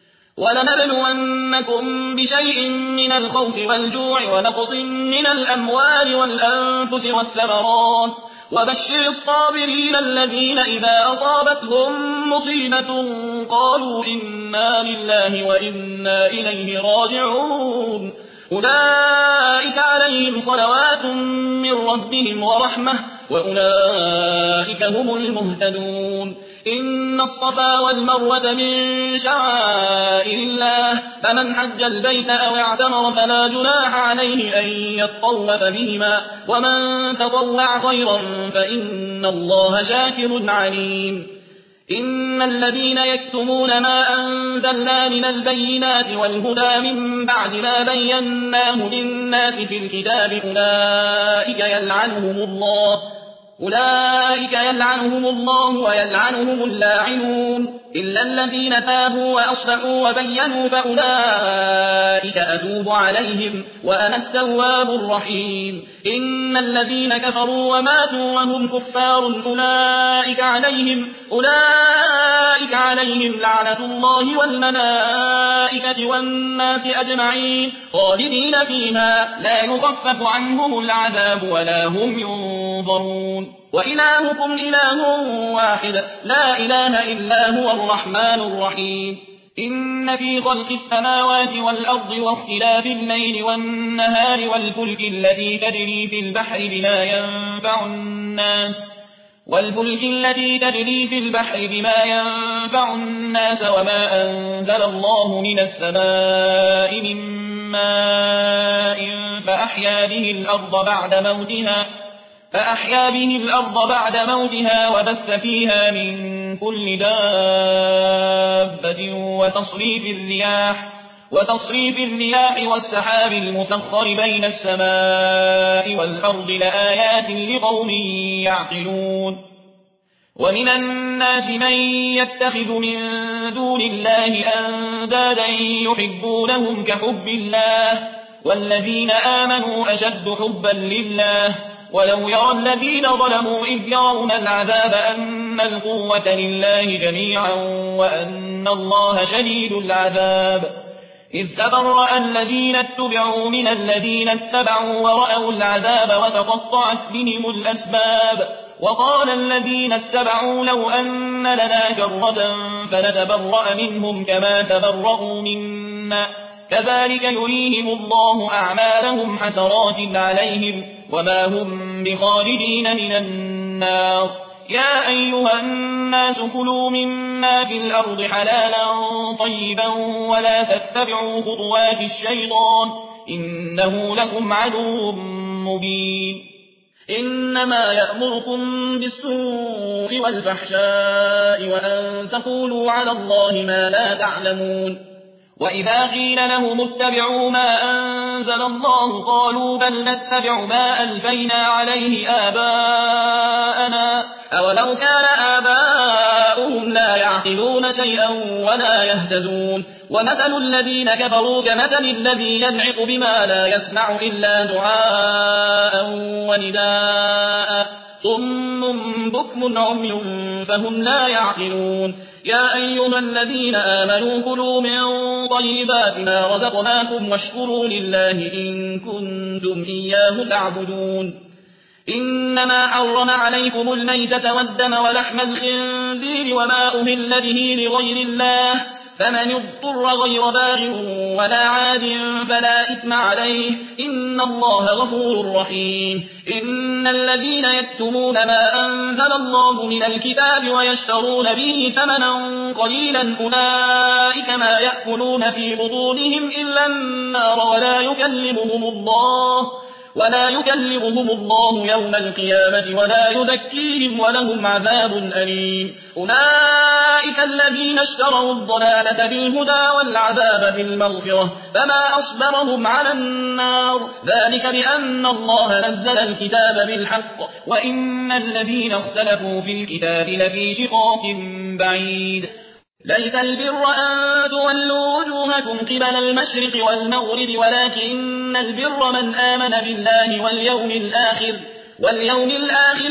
ولنبلونكم بشيء من الخوف والجوع ونقص من الأموال والأنفس والثمرات وبشر الصابرين الذين إذا أصابتهم مصيبة قالوا إنا لله وإنا إليه راجعون أولئك عليهم صلوات من ربهم ورحمة وأولئك هم المهتدون إن الصفا والمروة من شعائر الله فمن حج البيت أو اعتمر فلا جناح عليه أن يطوف بهما ومن تطوع خيرا فإن الله شاكر عليم إن الذين يكتمون ما أنزلنا من البينات والهدى من بعد ما بيناه للناس في الكتاب أولئك يلعنهم الله أولئك يلعنهم الله ويلعنهم اللاعنون إلا الذين تابوا وأصلحوا وبينوا فأولئك أتوب عليهم وأنا التواب الرحيم إن الذين كفروا وماتوا وهم كفار أولئك عليهم أولئك عليهم لعنة الله والملائكة والناس أجمعين خالدين فيها لا يخفف عنهم العذاب ولا هم ينظرون وإلهكم إله واحد لا إله إلا هو الرحمن الرحيم إن في خلق السماوات والأرض واختلاف الليل والنهار والفلك التي تجري في البحر بما ينفع الناس والفلك التي تجري في البحر بما ينفع الناس وما أنزل الله من السماء من ماء فأحيا به الأرض بعد موتها فأحيا به الأرض بعد موتها وبث فيها من كل دابة وتصريف الرياح وتصريف الرياح والسحاب المسخر بين السماء والأرض لآيات لقوم يعقلون ومن الناس من يتخذ من دون الله أندادا يحبونهم كحب الله والذين آمنوا أشد حبا لله ولو يرى الذين ظلموا إذ يرون العذاب أن القوة لله جميعا وأن الله شديد العذاب إذ تبرأ الذين اتبعوا من الذين اتبعوا ورأوا العذاب وتقطعت بهم الأسباب وقال الذين اتبعوا لو أن لنا كرة فنتبرأ منهم كما تبرأوا منا كذلك يريهم الله أعمالهم حسرات عليهم وما هم بخالدين من النار يا أيها الناس كلوا مما في الأرض حلالا طيبا ولا تتبعوا خطوات الشيطان إنه لكم عدو مبين إنما يأمركم بالسوء والفحشاء وأن تقولوا على الله ما لا تعلمون وإذا قيل لهم اتبعوا ما أنزل الله قالوا بل نتبع ما ألفينا عليه آباءنا أولو كان آباؤهم لا يعقلون شيئا ولا يهتدون ومثل الذين كفروا كمثل الذي ينعق بما لا يسمع إلا دعاء ونداء صم بكم عمي فهم لا يعقلون يا أيها الذين آمنوا كلوا من طيبات ما رزقناكم واشكروا لله إن كنتم إياه تعبدون إنما حرم عليكم الميتة والدم ولحم الخنزير وما أهل به لغير الله فمن اضطر غير باغ ولا عاد فلا إثم عليه إن الله غفور رحيم إن الذين يكتمون ما أنزل الله من الكتاب ويشترون به ثمنا قليلا أولئك ما يأكلون في بطونهم إلا النار ولا يكلمهم الله ولا يكلمهم الله يوم القيامة ولا يزكيهم ولهم عذاب أليم أولئك الذين اشتروا الضلالة بالهدى والعذاب بالمغفرة فما أصبرهم على النار ذلك بأن الله نزل الكتاب بالحق وإن الذين اختلفوا في الكتاب لفي شقاق بعيد ليس البر أن تولوا وجوهكم قبل المشرق والمغرب ولكن البر من آمن بالله واليوم الآخر واليوم الآخر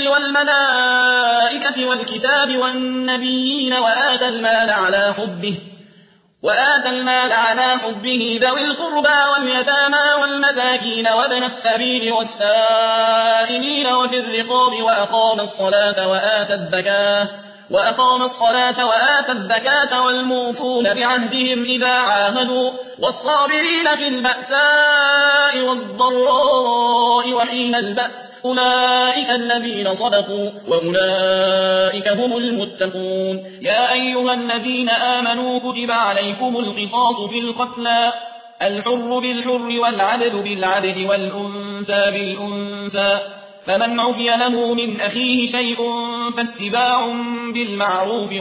والملائكة والكتاب والنبيين وآتى المال على حبه وآتى المال على حبه ذوي القربى واليتامى والمساكين وابن السبيل والسائلين وفي الرقاب وأقام الصلاة وآتى الزكاة وأقام الصلاة وآتى الزكاة والموفون بعهدهم إذا عاهدوا والصابرين في البأساء والضراء وحين البأس أولئك الذين صدقوا وأولئك هم المتقون. يا أيها الذين آمنوا كتب عليكم القصاص في القتلى الحر بالحر والعبد بالعبد والأنثى بالأنثى فمن عفي له من أخيه شيء فاتباع بالمعروف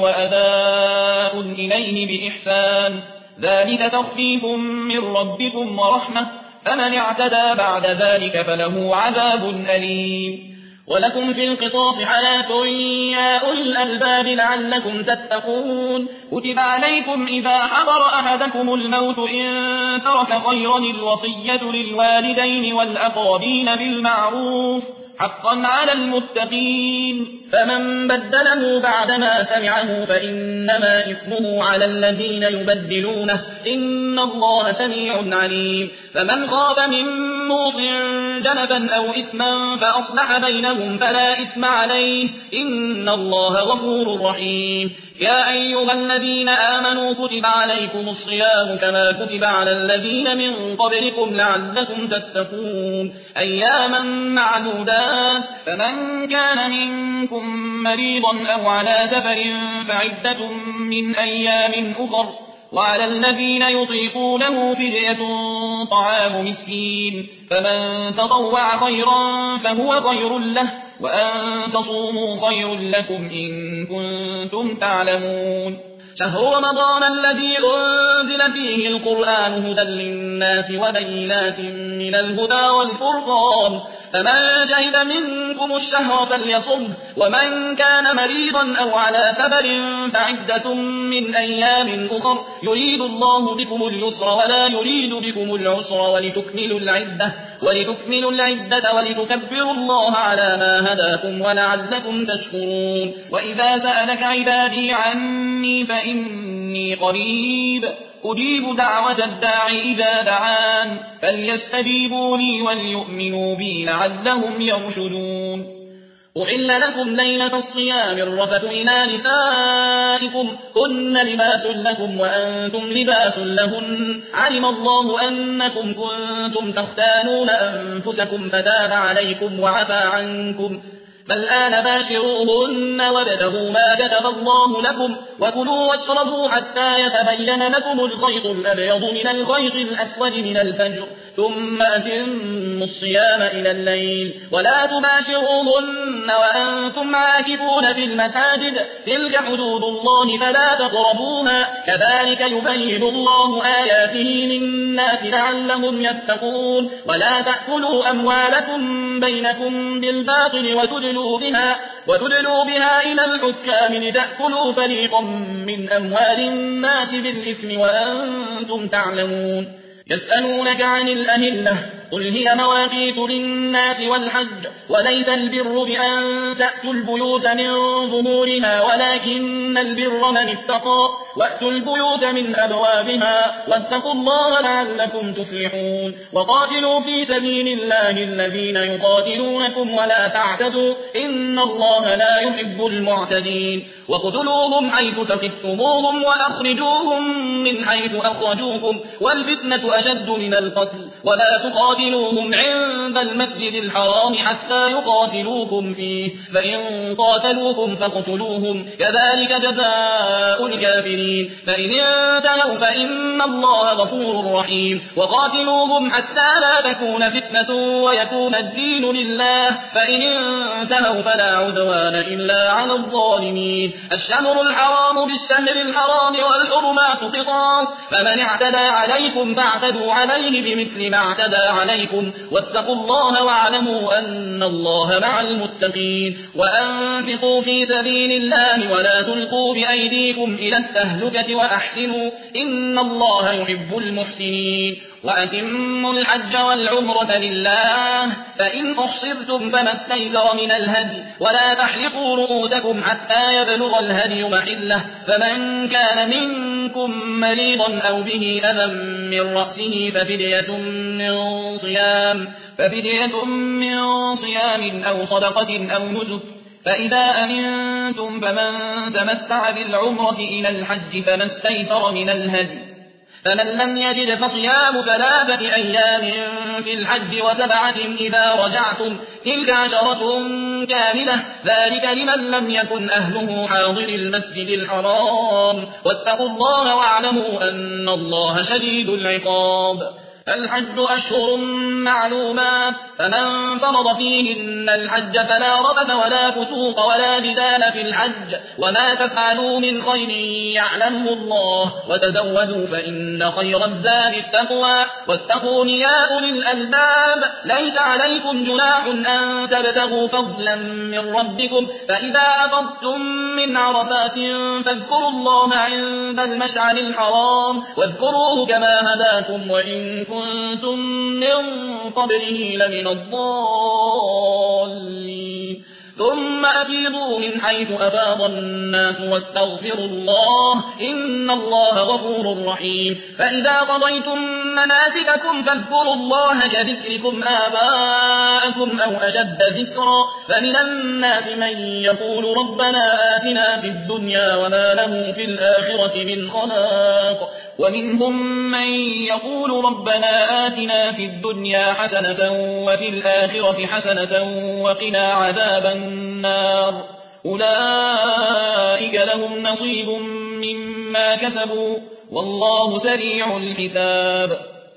وأداء إليه بإحسان ذلك تخفيف من ربكم ورحمة فمن اعتدى بعد ذلك فله عذاب أليم. ولكم في القصاص حياة يا أولي الألباب لعلكم تتقون. كتب عليكم إذا حضر أحدكم الموت إن ترك خيرا الوصية للوالدين والأقربين بالمعروف حقا على المتقين فمن بدله بعدما سمعه فإنما إثمه على الذين يبدلونه إن الله سميع عليم. فمن خاف من موص جنفا أو إثما فأصلح بينهم فلا إثم عليه إن الله غفور رحيم. يا أيها الذين آمنوا كتب عليكم الصيام كما كتب على الذين من قبلكم لعلكم تتقون أياما معدودات فمن كان منكم مريضا أو على سفر فعدة من أيام أخر وعلى الذين يطيقونه فدية طعام مسكين فمن تطوع خيرا فهو خير له وأن تصوموا خير لكم إن كنتم تعلمون. شهر رمضان الذي أنزل فيه القرآن هدى للناس وبينات من الهدى والفرقان فمن شهد منكم الشهر فليصم ومن كان مريضا أو على سفر فعدة من أيام أخر يريد الله بكم اليسر ولا يريد بكم العسر ولتكملوا العدة ولتكملوا العدة ولتكبروا الله على ما هداكم ولعلكم تشكرون. وإذا سألك عبادي عني فإني قريب أجيب دعوة الداع إذا دعان فليستجيبوا لي وليؤمنوا بي لعلهم يرشدون. أحل لكم ليلة الصيام الرفث إلى نسائكم هن لباس لكم وأنتم لباس لهن علم الله أنكم كنتم تختانون أنفسكم فتاب عليكم وعفى عنكم فالآن باشروهن وابتغوا ما كتب الله لكم وكلوا واشربوا حتى يتبين لكم الخيط الأبيض من الخيط الأسود من الفجر ثم أتموا الصيام إلى الليل ولا تباشروهن وأنتم عاكفون في المساجد تلك حدود الله فلا تقربوها كذلك يبين الله آياته للناس لعلهم يتقون. ولا تأكلوا أموالكم بينكم بالباطل وتدلوا بها وتدلوا بها إلى الحكام لتأكلوا فريقا من أموال الناس بالإثم وأنتم تعلمون. يسألونك عن الأهلة قل هي مواقيت للناس والحج وليس البر بأن تأتوا البيوت من ظهورها ولكن البر من اتقى وأتوا البيوت من أبوابها واتقوا الله لعلكم تفلحون. وقاتلوا في سبيل الله الذين يقاتلونكم ولا تعتدوا إن الله لا يحب المعتدين. وقتلوهم حيث ثقفتموهم وأخرجوهم من حيث أخرجوكم والفتنة أشد من القتل ولا تقاتلوهم عند المسجد الحرام حتى يقاتلوكم فيه فإن قاتلوكم فاقتلوهم كذلك جزاء الكافرين فإن انتهوا فإن الله غفور رحيم. وقاتلوهم حتى لا تكون فتنة ويكون الدين لله فإن انتهوا فلا عدوان إلا على الظالمين. الشهر الحرام بالشهر الحرام والحرمات قصاص فمن اعتدى عليكم فاعتدوا عليه بمثل ما اعتدى عليكم واتقوا الله واعلموا أن الله مع المتقين وأنفقوا في سبيل الله ولا تلقوا بأيديكم إلى التهلكة وأحسنوا إن الله يحب المحسنين وأتموا الحج والعمرة لله فإن أحصرتم فما استيسر من الهدي ولا تحلقوا رؤوسكم حتى يبلغ الهدي محله فمن كان منكم مريضا أو به أذى من رأسه ففدية من صيام ففدية من صيام أو صدقة أو نسك فإذا أمنتم فمن تمتع بالعمرة إلى الحج فما استيسر من الهدي فمن لم يجد فصيام ثلاثة أيام في الحج وسبعة إذا رجعتم تلك عشرة كاملة ذلك لمن لم يكن أهله حاضر المسجد الحرام واتقوا الله واعلموا أن الله شديد العقاب الحج أشهر معلومات فمن فرض فيهن الحج فلا رفث ولا فسوق ولا جدال في الحج وما تفعلوا من خير يعلمه الله وتزودوا فإن خير الزاد التقوى واتقون يا أولي الألباب ليس عليكم جناح أن تبتغوا فضلا من ربكم فإذا أفضتم من عرفات فاذكروا الله عند المشعر الحرام واذكروه كما هداكم وإن كنتم من قبله لمن الضالين ثم أفيضوا من حيث أفاض الناس واستغفروا الله إن الله غفور رحيم فإذا قضيتم مناسككم فاذكروا الله كذكركم آباءكم أو أشد ذكرا فمن الناس من يقول ربنا آتنا في الدنيا وما له في الآخرة من خلاق ومنهم من يقول ربنا آتنا في الدنيا حسنة وفي الآخرة حسنة وقنا عذاب النار أولئك لهم نصيب مما كسبوا والله سريع الحساب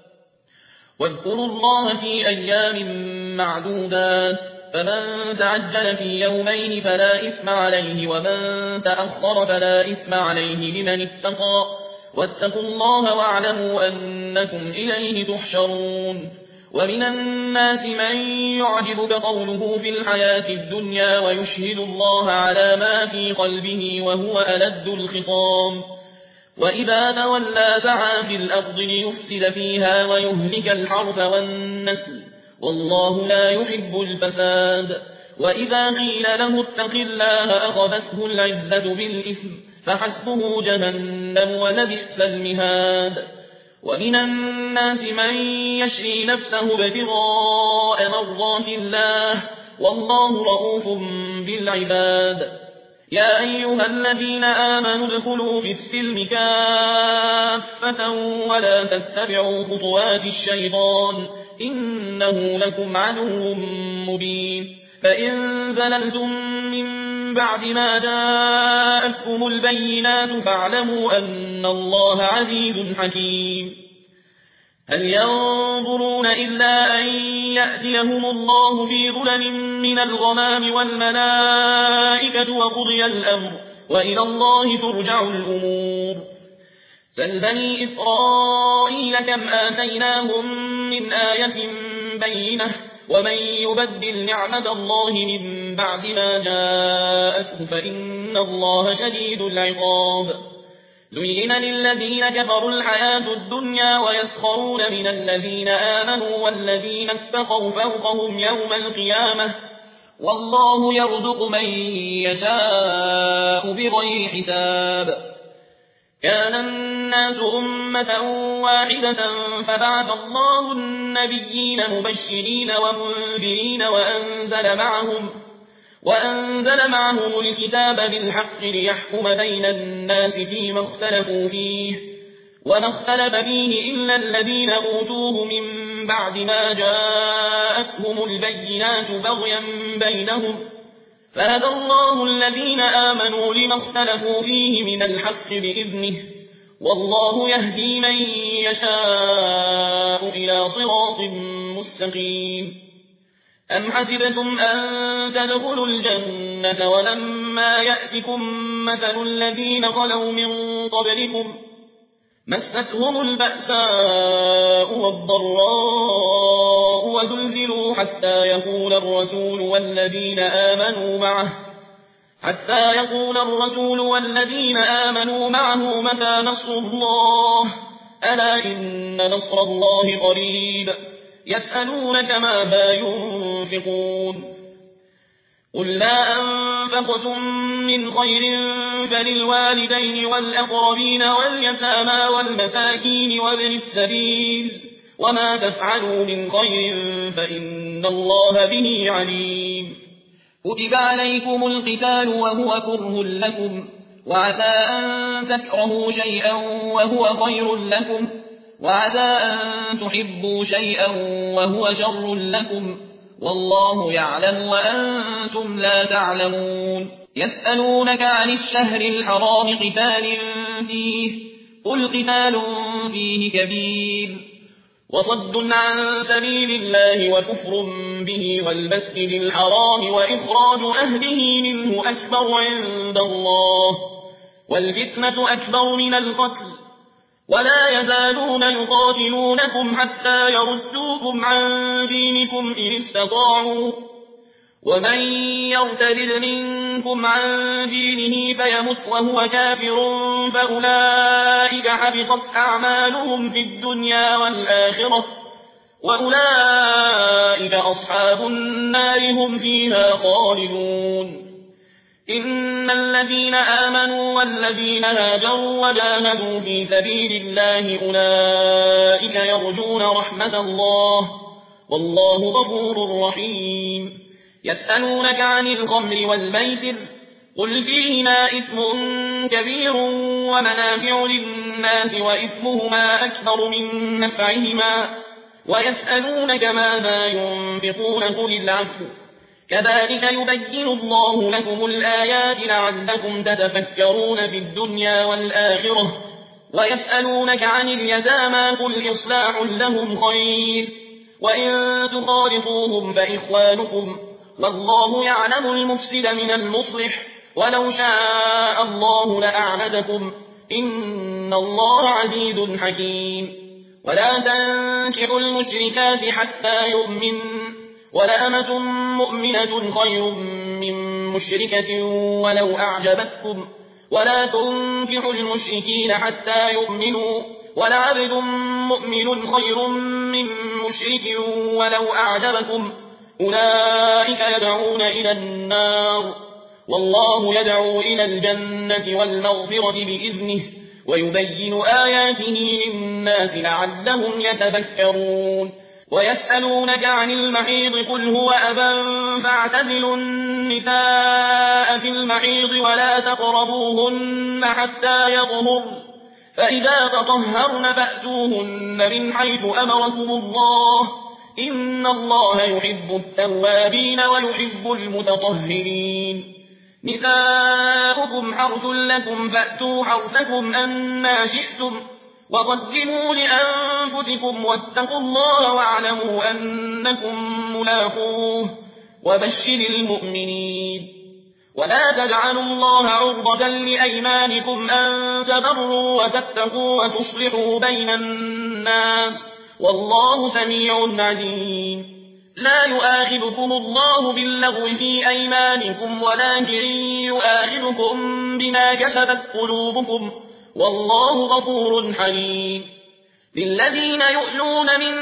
واذكروا الله في أيام معدودات فمن تعجل في يومين فلا إثم عليه ومن تأخر فلا إثم عليه لمن اتقى واتقوا الله واعلموا أنكم إليه تحشرون ومن الناس من يعجبك قوله في الحياة الدنيا ويشهد الله على ما في قلبه وهو ألد الخصام وإذا تولى سعى في الأرض ليفسد فيها ويهلك الحرث والنسل والله لا يحب الفساد وإذا قيل له اتق الله أخذته العزة بالإثم فحسبه جهنم ولبئس المهاد ومن الناس من يشري نفسه ابتغاء مرضات الله والله رؤوف بالعباد يا أيها الذين آمنوا ادخلوا في السلم كافة ولا تتبعوا خطوات الشيطان إنه لكم عدو مبين فإن زللتم من بعد ما جاءتكم البينات فاعلموا أن الله عزيز حكيم هل ينظرون إلا أن يأتيهم الله في ظلل من الغمام والملائكة وقضي الأمر وإلى الله ترجع الأمور سل بني إسرائيل كم آتيناهم من آية بينة ومن يبدل نعمة الله من بعد ما جاءته فإن الله شديد العقاب زين للذين كفروا الحياة الدنيا ويسخرون من الذين آمنوا والذين اتقوا فوقهم يوم القيامة والله يرزق من يشاء بغير حساب كان الناس أمة واحدة فبعث الله النبيين مبشرين ومنذرين وأنزل معهم وأنزل معهم الكتاب بالحق ليحكم بين الناس فيما اختلفوا فيه وما اختلف فيه إلا الذين أوتوه من بعد ما جاءتهم البينات بغيا بينهم فهدى الله الذين آمنوا لما اختلفوا فيه من الحق بإذنه والله يهدي من يشاء إلى صراط مستقيم أم حسبتم أن تدخلوا الجنة ولما يأتكم مثل الذين خلوا من قبلكم مستهم البأساء والضراء وزلزلوا حتى يقول الرسول والذين آمنوا معه حتى يقول الرسول والذين آمنوا معه متى نصر الله ألا إن نصر الله قريب يسألونك ماذا ينفقون قل ما أنفقتم من خير فللوالدين والأقربين واليتامى والمساكين وابن السبيل وما تفعلوا من خير فإن الله به عليم كتب عليكم القتال وهو كره لكم وعسى أن تكرهوا شيئا وهو خير لكم وعسى أن تحبوا شيئا وهو شر لكم والله يعلم وأنتم لا تعلمون يسألونك عن الشهر الحرام قتال فيه قل قتال فيه كبير وصد عن سبيل الله وكفر به والمسجد الحرام وإخراج أهله منه أكبر عند الله والفتنة أكبر من القتل ولا يزالون يقاتلونكم حتى يردوكم عن دينكم إن استطاعوا ومن يرتد منكم عن دينه فيمت وهو كافر فأولئك حبطت أعمالهم في الدنيا والآخرة وأولئك أصحاب النار هم فيها خالدون إن الذين آمنوا والذين هاجروا وجاهدوا في سبيل الله أولئك يرجون رحمة الله والله غفور رحيم يسألونك عن الخمر والميسر قل فيهما إثم كبير ومنافع للناس وإثمهما أكبر من نفعهما ويسألونك ماذا ينفقون قل العفو كذلك يبين الله لكم الآيات لعلكم تتفكرون في الدنيا والآخرة ويسألونك عن اليتامى قل إصلاح لهم خير وإن تخالطوهم فإخوانكم والله يعلم المفسد من المصلح ولو شاء الله لأعنتكم إن الله عزيز حكيم ولا تنكحوا المشركات حتى يؤمن ولأمة مؤمنة خير من مشركة ولو أعجبتكم ولا تنكحوا المشركين حتى يؤمنوا ولعبد مؤمن خير من مشرك ولو أعجبكم أولئك يدعون إلى النار والله يدعو إلى الجنة والمغفرة بإذنه ويبين آياته للناس لعلهم يتذكرون ويسألونك عن المحيض قل هو أذى فاعتزلوا النساء في المحيض ولا تقربوهن حتى يطهرن فإذا تطهرن فأتوهن من حيث أمركم الله إن الله يحب التوابين ويحب المتطهرين نساؤكم حرث لكم فأتوا حرثكم أما شئتم وقدموا لأنفسكم واتقوا الله واعلموا أنكم ملاقوه وبشر المؤمنين ولا تجعلوا الله عرضة لأيمانكم أن تبروا وتتقوا وتصلحوا بين الناس والله سميع عليم لا يؤاخذكم الله باللغو في أيمانكم ولكن يؤاخذكم بما كسبت قلوبكم والله غفور حليم للذين يؤلون من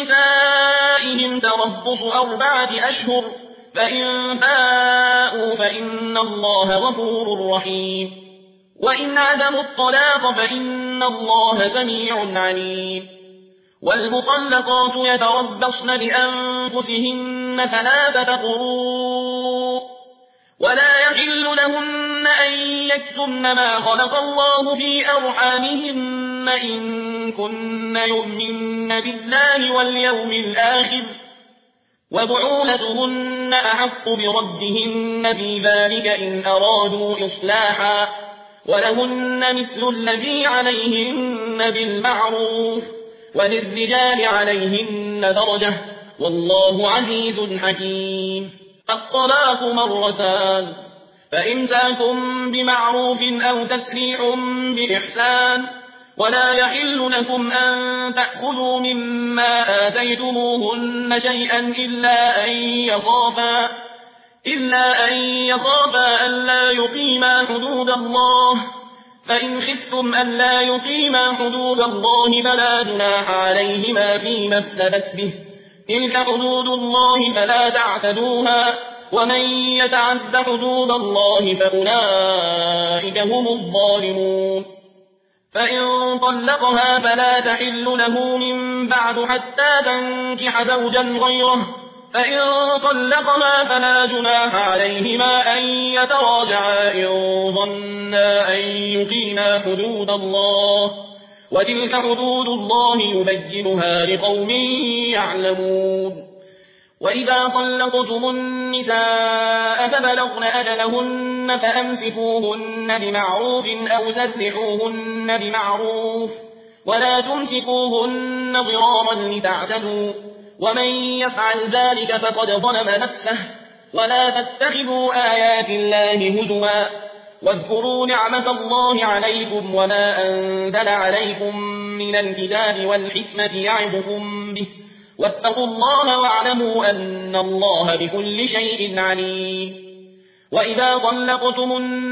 نسائهم تربص أربعة أشهر فإن فاءوا فإن الله غفور رحيم وإن عدموا الطلاق فإن الله سميع عليم والمطلقات يتربصن بأنفسهن ثلاثة قروء ولا يحل لهن أن يكتمن ما خلق الله في أرحامهن إن كن يؤمن بالله واليوم الآخر وبعولتهن أحق بردهن في ذلك إن أرادوا إصلاحا ولهن مثل الذي عليهن بالمعروف وللرجال عليهن درجة والله عزيز حكيم الطلاق مرتان فإمساك بمعروف أو تسريح بإحسان ولا يحل لكم أن تأخذوا مما آتيتموهن شيئا إلا أن يخافا إلا أن يخافا ألا يقيما حدود الله، فإن خفتم ألا يقيما حدود الله فلا جناح عليهما فيما افتدت به، تلك حدود الله فلا تعتدوها، ومن يتعد حدود الله فأولئك هم الظالمون. فإن طلقها فلا تحل له من بعد حتى تنكح زوجا غيره، فإن طلقها فلا جناح عليهما أن يتراجعا إن ظنا أن يقيما حدود الله، وتلك حدود الله يبينها لقوم يعلمون. وإذا طلقتم النساء فبلغن أجلهن فأمسكوهن بمعروف أو سرحوهن بمعروف، ولا تمسكوهن ضرارا لتعتدوا، ومن يفعل ذلك فقد ظلم نفسه. ولا تتخذوا آيات الله هزوا، واذكروا نعمة الله عليكم وما أنزل عليكم من الكتاب والحكمة يعظكم به، واتقوا الله واعلموا أن الله بكل شيء عليم. وإذا طلقتم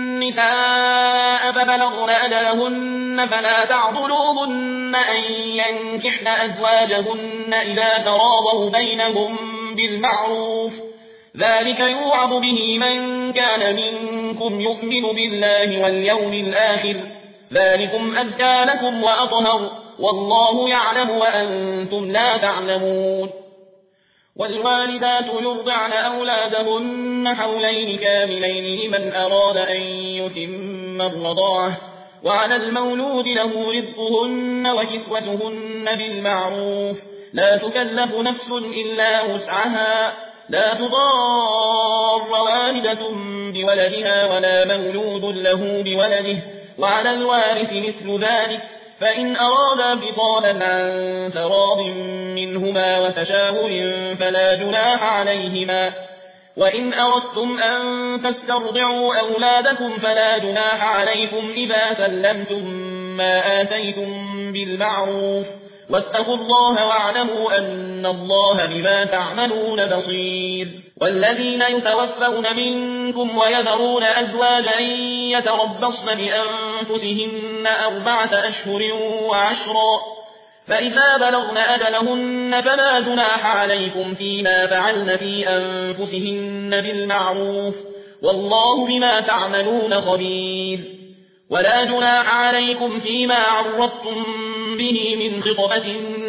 النساء فبلغن أجلهن فلا تعضلوهن أن ينكحن أزواجهن إذا تراضوا بينهم بالمعروف، ذلك يوعظ به من كان منكم يؤمن بالله واليوم الآخر، ذلكم أزكى لكم وأطهر، والله يعلم وأنتم لا تعلمون. والوالدات يرضعن أولادهن حولين كاملين لمن أراد أن يتم الرضاعة، وعلى المولود له رزقهن وكسوتهن بالمعروف، لا تكلف نفس إلا وسعها، لا تضار والدة بولدها ولا مولود له بولده، وعلى الوارث مثل ذلك، فإن أرادا فصالا عن تراض منهما وتشاور فلا جناح عليهما. وإن أردتم أن تسترضعوا أولادكم فلا جناح عليكم إذا سلمتم ما آتيتم بالمعروف، واتقوا الله واعلموا أن الله بما تعملون بصير. والذين يتوفون منكم ويذرون أزواجا يتربصن بأنفسهن أربعة أشهر وعشرا، فإذا بلغن أجلهن فلا جناح عليكم فيما فعلن في أنفسهن بالمعروف، والله بما تعملون خبير. ولا جناح عليكم فيما عرضتم به من خطبة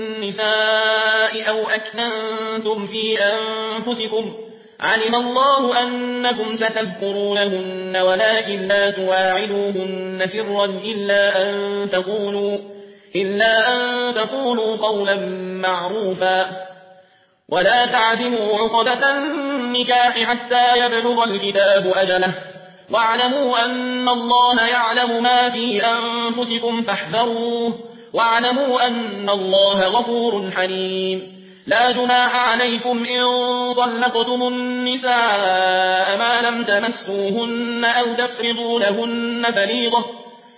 النساء أو أكننتم في أنفسكم، علم الله أنكم ستذكرونهن ولكن لا تواعدوهن سرا إلا أن تقولوا, إلا أن تقولوا قولا معروفا. ولا تعزموا عقدة النكاح حتى يبلغ الكتاب أجله، واعلموا أن الله يعلم ما في أنفسكم فاحذروه، واعلموا أن الله غفور حليم. لا جناح عليكم إن طلقتم النساء ما لم تمسوهن أو تفرضوا لهن فريضة،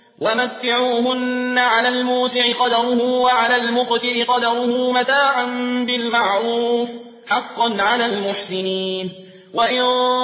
ومتعوهن على الموسع قدره وعلى المقتر قدره متاعا بالمعروف، حقا على المحسنين. وإن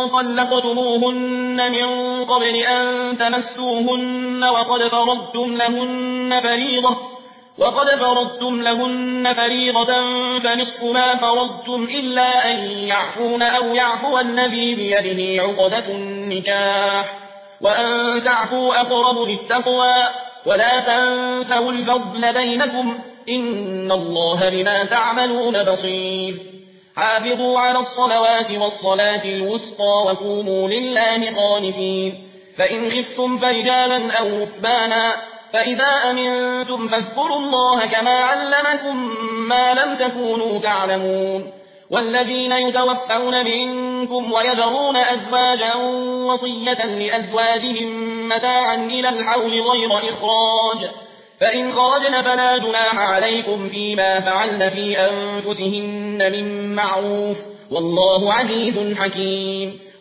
طلقتموهن من قبل أن تمسوهن وقد فرضتم لهن فريضة وقد فرضتم لهن فريضة فنصف ما فرضتم إلا أن يعفون أو يعفو الذي بيده عقدة النكاح، وأن تعفوا أقرب للتقوى، ولا تنسوا الفضل بينكم، إن الله بما تعملون بصير. حافظوا على الصلوات والصلاة الوسطى وقوموا لله قانتين. فإن خفتم فرجالا أو ركبانا فإذا أمنتم فاذكروا الله كما علمكم ما لم تكونوا تعلمون. والذين يتوفون منكم ويذرون أزواجا وصية لأزواجهم متاعا إلى الحول غير إخراج، فإن خرجن فلا جناح عليكم فيما فعلن في أنفسهن من معروف، والله عزيز حكيم.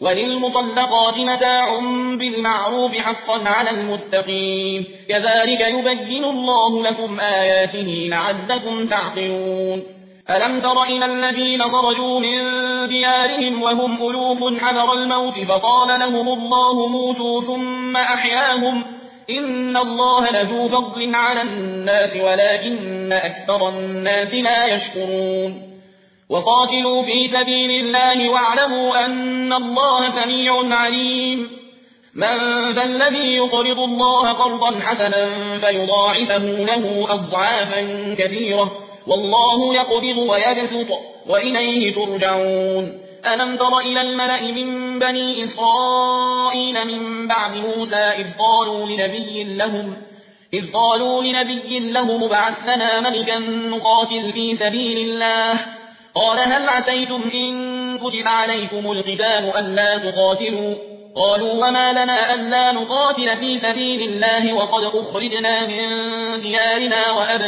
وللمطلقات متاع بالمعروف حقا على المتقين كذلك يبين الله لكم آياته لعلكم تعقلون ألم تر إلى الذين خرجوا من ديارهم وهم ألوف حذر الموت فقال لهم الله موتوا ثم أحياهم إن الله لذو فضل على الناس ولكن أكثر الناس لا يشكرون وقاتلوا في سبيل الله واعلموا أن الله سميع عليم من ذا الذي يقرض الله قرضا حسنا فيضاعفه له أضعافا كثيرة والله يقبض ويبسط وإليه ترجعون ألم تر إلى الملأ من بني إسرائيل من بعد موسى إذ قالوا لنبي لهم إذ قالوا لنبي لهم ابعث لنا ملكا نقاتل في سبيل الله قال هل عسيتم إن كتب عليكم القتال ألا تقاتلوا قالوا وما لنا ألا نقاتل في سبيل الله وقد أخرجنا من ديارنا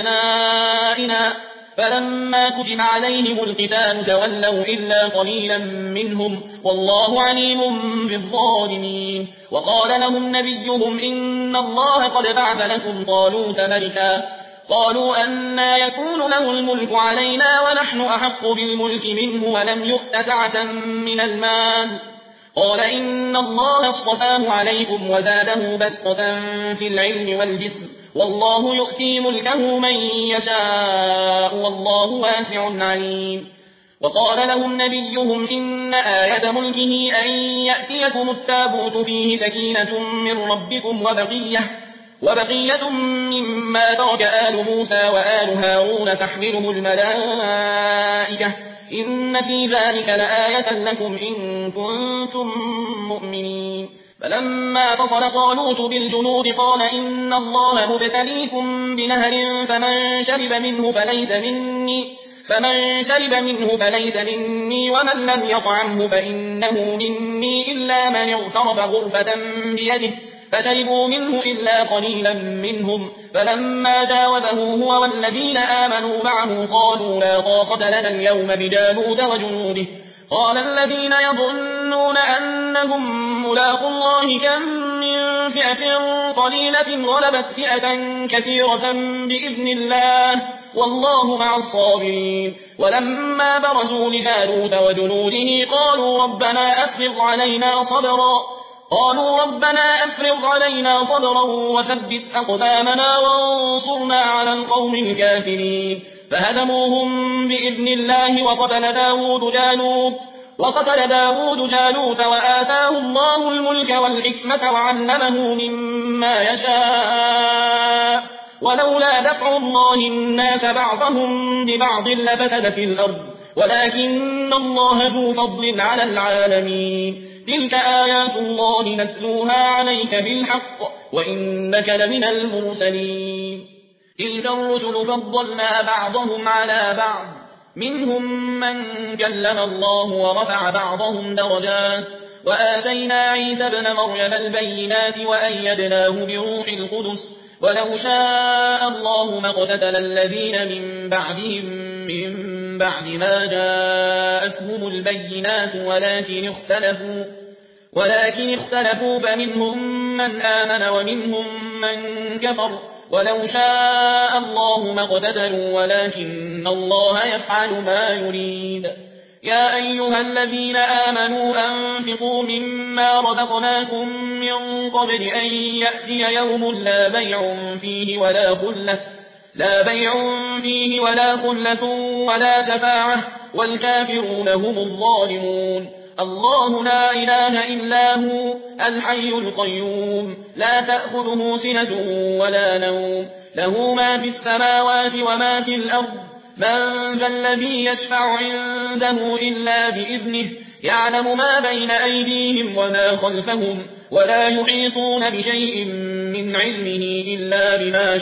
وأبنائنا فلما كتب عليهم القتال تولوا إلا قليلا منهم والله عليم بالظالمين وقال لهم نبيهم إن الله قد بعث لكم طالوت ملكا قالوا أنى يكون له الملك علينا ونحن أحق بالملك منه ولم يؤت سعة من المال قال إن الله اصطفاه عليكم وزاده بسطة في العلم والجسم والله يؤتي ملكه من يشاء والله واسع عليم وقال لهم نبيهم إن آية ملكه أن يأتيكم التابوت فيه سكينة من ربكم وبقية وبقية مما ترك آل موسى وآل هارون تحمله الملائكة إن في ذلك لآية لكم إن كنتم مؤمنين فلما فصل طالوت بالجنود قال إن الله مبتليكم بنهر فمن شرب منه فليس مني فمن شرب منه فليس مني ومن لم يطعمه فإنه مني إلا من اغترف غرفة بيده فشربوا منه إلا قليلا منهم فلما جاوزه هو والذين آمنوا معه قالوا لا طاقة لنا اليوم بجالوت وجنوده قال الذين يظنون أنهم ملاقوا الله كم من فئة قليلة غلبت فئة كثيرة بإذن الله والله مع الصابرين ولما برزوا لجالوت وجنوده قالوا ربنا أفرغ علينا صبرا قالوا ربنا أفرغ علينا صبرا وثبت أقدامنا وانصرنا على القوم الكافرين فهزموهم بإذن الله وقتل داود جالوت وقتل داود جالوت وآتاه الله الملك والحكمة وعلمه مما يشاء ولولا دفع الله الناس بعضهم ببعض لفسدت الأرض ولكن الله ذو فضل على العالمين تلك آيات الله نتلوها عليك بالحق وإنك لمن المرسلين تلك الرسل فضلنا بعضهم على بعض منهم من كلم الله ورفع بعضهم درجات وآتينا عيسى ابن مريم البينات وأيدناه بروح القدس ولو شاء الله ما اقتتل الذين من بعدهم من بعد ما جاءتهم البينات ولكن اختلفوا ولكن اختلفوا فمنهم من آمن ومنهم من كفر ولو شاء الله ما اقتتلوا ولكن الله يفعل ما يريد يا أيها الذين آمنوا أنفقوا مما رزقناكم من قبل أن يأتي يوم لا بيع فيه ولا خلة لا بيع فيه ولا خلة ولا شفاعة والكافرون هم الظالمون الله لا إله إلا هو الحي القيوم لا تأخذه سنة ولا نوم له ما في السماوات وما في الأرض من ذا الذي يشفع عنده إلا بإذنه يعلم ما بين أيديهم وما خلفهم ولا يحيطون بشيء من علمه إلا بما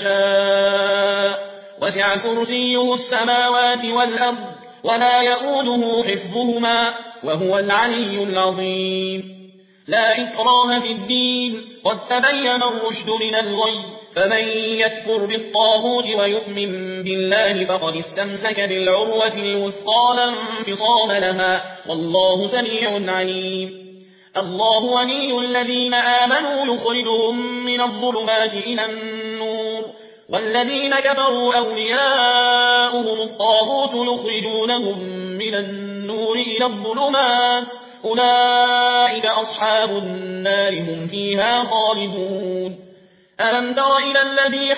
شاء وسع كرسيه السماوات والأرض ولا يؤوده حفظهما وهو العلي العظيم لا إكراه في الدين قد تبين الرشد من الغي فمن يكفر بالطاغوت ويؤمن بالله فقد استمسك بالعروة الوثقى لا انفصام لها والله سميع عليم الله ولي الذين آمنوا يخرجهم من الظلمات إلى النور والذين كفروا أولياؤهم الطاغوت يخرجونهم من النور إلى الظلمات أولئك أصحاب النار هم فيها خالدون ألم تر إلى الذي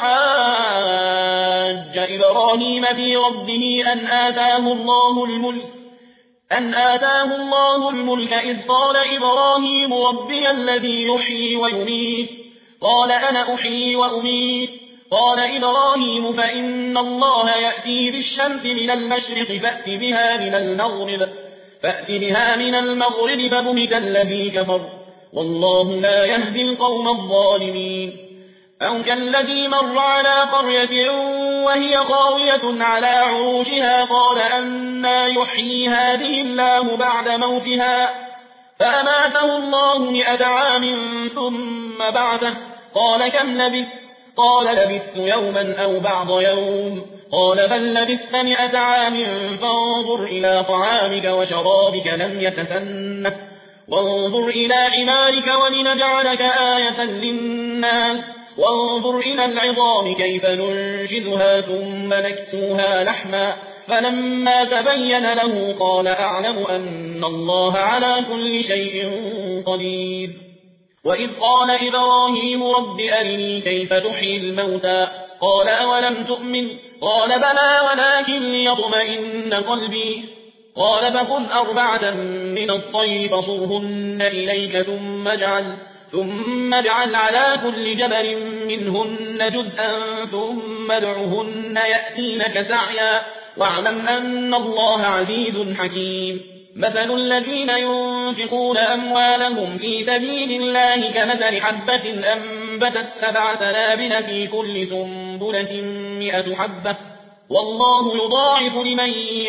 حاج إبراهيم في ربه أن آتاه الله الملك أن آتاه الله الملك إذ قال إبراهيم ربي الذي يحيي ويميت قال أنا أحيي وأميت قال إبراهيم فإن الله يأتي بالشمس من المشرق فأت بها من المغرب فأت بها من المغرب فبهت الذي كفر والله لا يهدي القوم الظالمين أو كالذي مر على قرية وهي خاوية على عروشها قال أنى يحيي هذه الله بعد موتها فأماته الله مئة عام ثم بعثه قال كم لبثت قال لبثت يوما أو بعض يوم قال بل لبثت مئة عام فانظر إلى طعامك وشرابك لم يتسنه وانظر إلى حمارك ولنجعلك آية للناس وانظر إلى العظام كيف ننشزها ثم نكسوها لحما فلما تبين له قال أعلم أن الله على كل شيء قدير وإذ قال إبراهيم رب أرني كيف تحيي الموتى قال أولم تؤمن قال بلى ولكن ليطمئن قلبي قال فخذ أربعة من الطير فصرهن إليك ثم اجعل ثم اجعل على كل جبل منهن جزءا ثم ادعهن يأتينك سعيا واعلم أن الله عزيز حكيم مثل الذين ينفقون أموالهم في سبيل الله كمثل حبة أنبتت سبع سنابل في كل سنبلة مئة حبة والله يضاعف لمن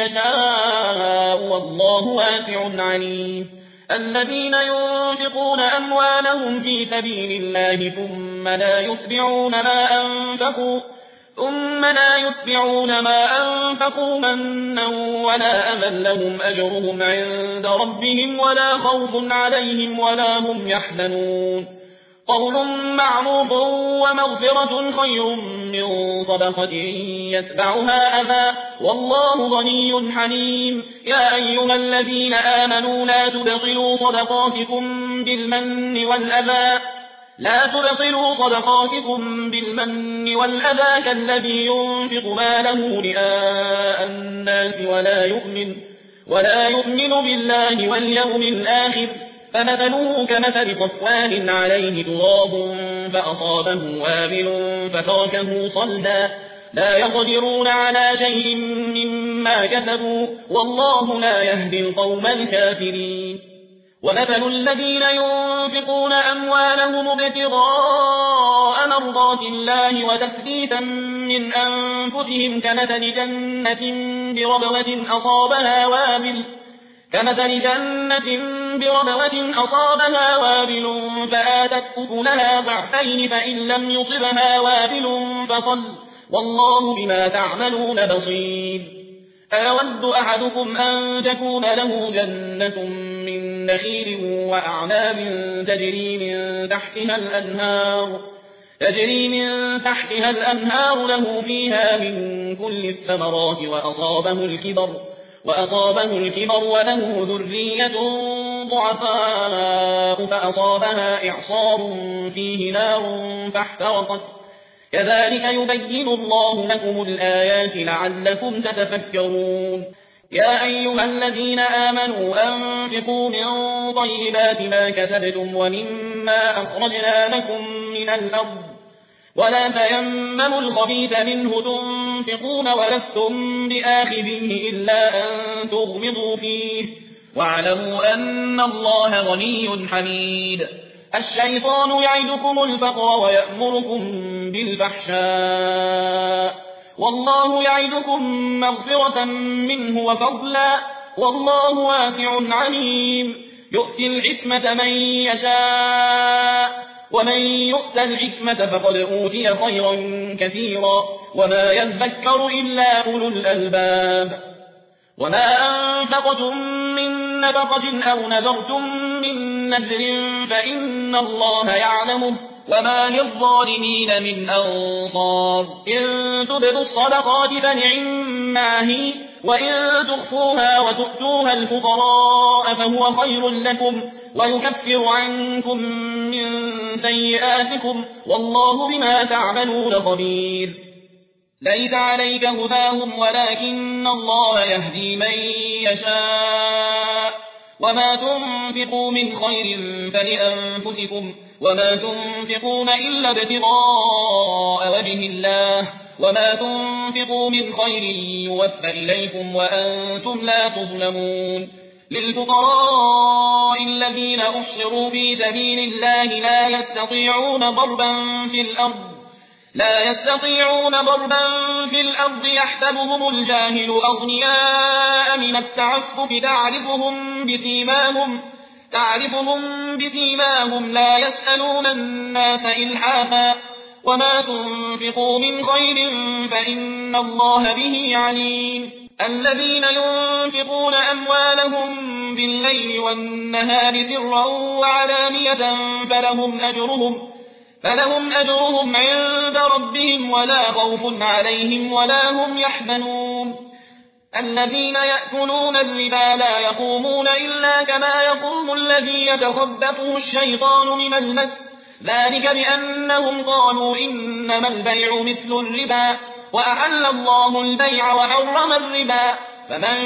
يشاء والله واسع عليم الذين ينفقون أموالهم في سبيل الله ثم لا يتبعون ما أنفقوا ثم لا يتبعون ما أنفقوا منا ولا أمن لهم أجرهم عند ربهم ولا خوف عليهم ولا هم يحزنون قول معروف ومغفرة خير من صدقة يتبعها أذى والله غني حليم يا أيها الذين آمنوا لا تبطلوا صدقاتكم بالمن والأذى لا تبطلوا صدقاتكم بالمن والأذى كالذي ينفق ماله رئاء الناس ولا يؤمن ولا يؤمن بالله واليوم الآخر فمثله كمثل صفوان عليه تراب فأصابه وابل فتركه صلدا لا يقدرون على شيء مما كسبوا والله لا يهدي القوم الكافرين ومثل الذين ينفقون أموالهم ابتغاء مرضات الله وتثبيتا من أنفسهم كمثل جنة بربوة أصابها وابل كمثل جنة بربوة أصابها وابل فآتت أكلها ضعفين فإن لم يصبها وابل فطل والله بما تعملون بصير أيود أحدكم أن تكون له جنة من نخيل وأعناب تجري من تحتها الأنهار تجري من تحتها الأنهار له فيها من كل الثمرات وأصابه الكبر وأصابه الكبر وله ذرية ضعفاء فأصابها إعصار فيه نار فاحترقت كذلك يبين الله لكم الآيات لعلكم تتفكرون يا أيها الذين آمنوا أنفقوا من طيبات ما كسبتم ومما أخرجنا لكم من الأرض ولا تيمموا الخبيث منه تنفقون ولستم بآخذيه إلا أن تغمضوا فيه واعلموا أن الله غني حميد الشيطان يعدكم الفقر ويأمركم بالفحشاء والله يعدكم مغفرة منه وفضلا والله واسع عليم يؤتي الحكمة من يشاء ومن يؤت الحكمة فقد أوتي خيرا كثيرا وما يذكر إلا أولو الألباب وما أنفقتم من نفقة أو نذرتم من نذر فإن الله يعلمه وما للظالمين من أنصار إن تبدوا الصدقات فنعما هي وإن تخفوها وتؤتوها الفقراء فهو خير لكم ويكفر عنكم من سيئاتكم والله بما تعملون خبير ليس عليك هداهم ولكن الله يهدي من يشاء وما تنفقوا من خير فلأنفسكم وما تنفقون إلا ابتغاء وجه الله وما تنفقوا من خير يوفى إليكم وأنتم لا تظلمون للفقراء الذين أحصروا في سبيل الله لا يستطيعون ضربا في الأرض لا يستطيعون ضربا في الأرض يحسبهم الجاهل أغنياء من التعفف تعرفهم بسيماهم تعرفهم بسيماهم لا يسألون الناس إلحافا وما تنفقوا من خير فإن الله به عليم الذين ينفقون أموالهم بالليل والنهار سرا وعلانية فلهم أجرهم فلهم أجرهم عند ربهم ولا خوف عليهم ولا هم يحزنون الذين يأكلون الربا لا يقومون إلا كما يقوم الذي يتخبطه الشيطان من المس ذلك بأنهم قالوا إنما البيع مثل الربا وأحل الله البيع وحرم الربا فمن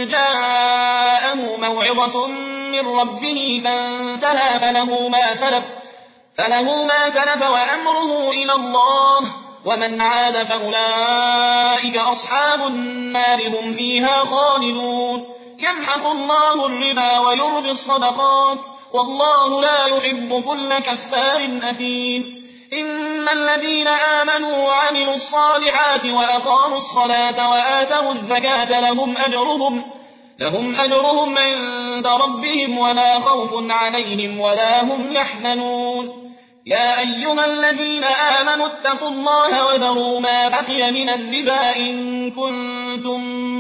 جاءه موعظة من ربه فانتهى فله ما سلف فله ما سلف وأمره إلى الله ومن عاد فأولئك أصحاب النار هم فيها خالدون يمحق الله الربا ويربي الصدقات والله لا يحب كل كفار أثيم إن الذين آمنوا وعملوا الصالحات وأقاموا الصلاة وآتوا الزكاة لهم أجرهم لهم أجرهم عند ربهم ولا خوف عليهم ولا هم يحزنون يا أيها الذين آمنوا اتقوا الله وذروا ما بقي من الربا إن كنتم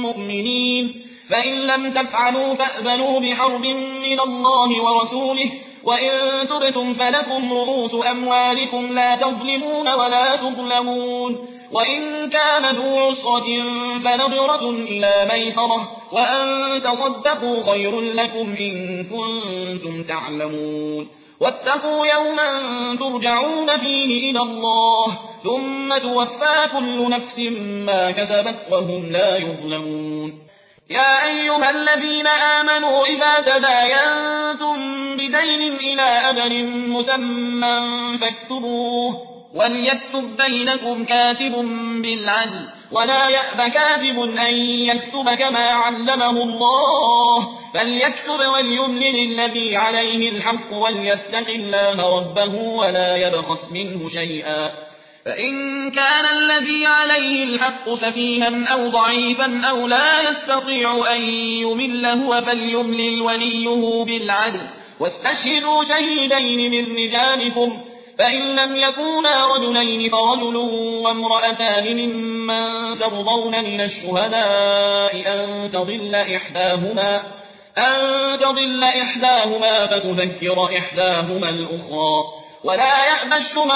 مؤمنين فإن لم تفعلوا فأذنوا بحرب من الله ورسوله وإن تبتم فلكم رؤوس أموالكم لا تظلمون ولا تظلمون وإن كان ذو عسرة فنظرة إلى ميسرة وأن تصدقوا خير لكم إن كنتم تعلمون واتقوا يوما ترجعون فيه إلى الله ثم توفى كل نفس ما كسبت وهم لا يظلمون يا أيها الذين آمنوا إذا تداينتم بدين إلى أجل مسمى فاكتبوه وليكتب بينكم كاتب بالعدل ولا يأب كاتب أن يكتب كما علمه الله فليكتب وليملل الذي عليه الحق وليتق الله ربه ولا يبخس منه شيئا فإن كان الذي عليه الحق سفيها أو ضعيفا أو لا يستطيع أن يمل هو فليملل وليه بالعدل واستشهدوا شهيدين من رجالكم فإن لم يكونا رجلين فرجل وامرأتان ممن ترضون من الشهداء أن تضل إحداهما أن تضل إحداهما فتذكر إحداهما الأخرى ولا يأبى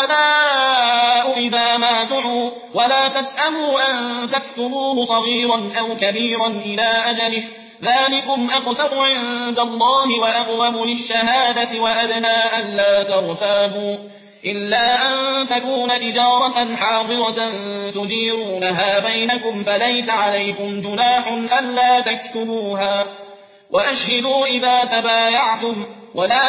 الشهداء إذا ما دعوا ولا تسأموا أن تكتبوه صغيرا أو كبيرا إلى أجله ذلكم أقسط عند الله وأقوم للشهادة وأدنى ألا ترتابوا إلا أن تكون تجارة حاضرة تديرونها بينكم فليس عليكم جناح ألا تكتبوها وأشهدوا إذا تبايعتم ولا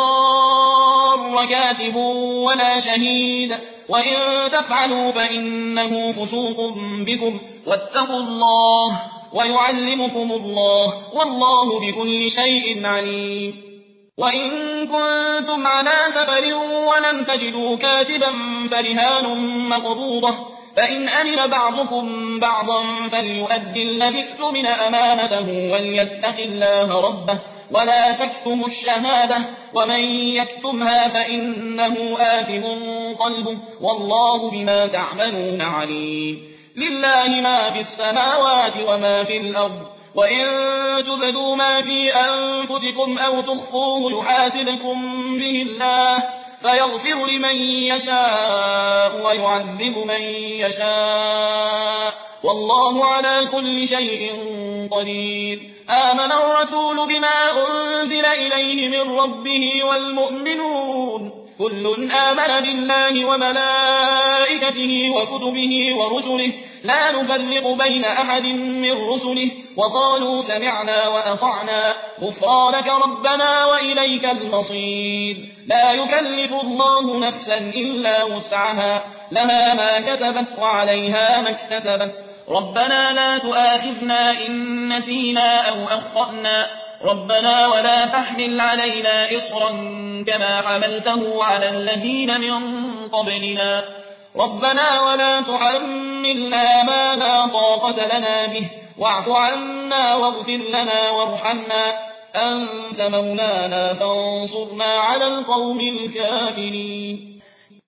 يضار كاتب ولا شهيد وإن تفعلوا فإنه فسوق بكم واتقوا الله ويعلمكم الله والله بكل شيء عليم وإن كنتم على سفر ولم تجدوا كاتبا فرهان مقبوضة فإن أمن بعضكم بعضا فليؤدي الذي اؤتمن أمانته وليتق الله ربه ولا تكتموا الشهادة ومن يكتمها فإنه آثم قلبه والله بما تعملون عليم لله ما في السماوات وما في الأرض وإن تبدوا ما في أنفسكم أو تخفوه يحاسبكم به الله فيغفر لمن يشاء ويعذب من يشاء والله على كل شيء قدير. آمن الرسول بما أنزل إليه من ربه والمؤمنون كل آمن بالله وملائكته وكتبه ورسله لا نفرق بين أحد من رسله وقالوا سمعنا وأطعنا غفرانك ربنا وإليك المصير. لا يكلف الله نفسا إلا وسعها لها ما كسبت وعليها ما اكتسبت ربنا لا تؤاخذنا إن نسينا أو أخطأنا ربنا ولا تحمل علينا إصرا كما حملته على الذين من قبلنا ربنا ولا تحملنا ما لا طاقة لنا به واعف عنا واغفر لنا وارحمنا أنت مولانا فانصرنا على القوم الكافرين.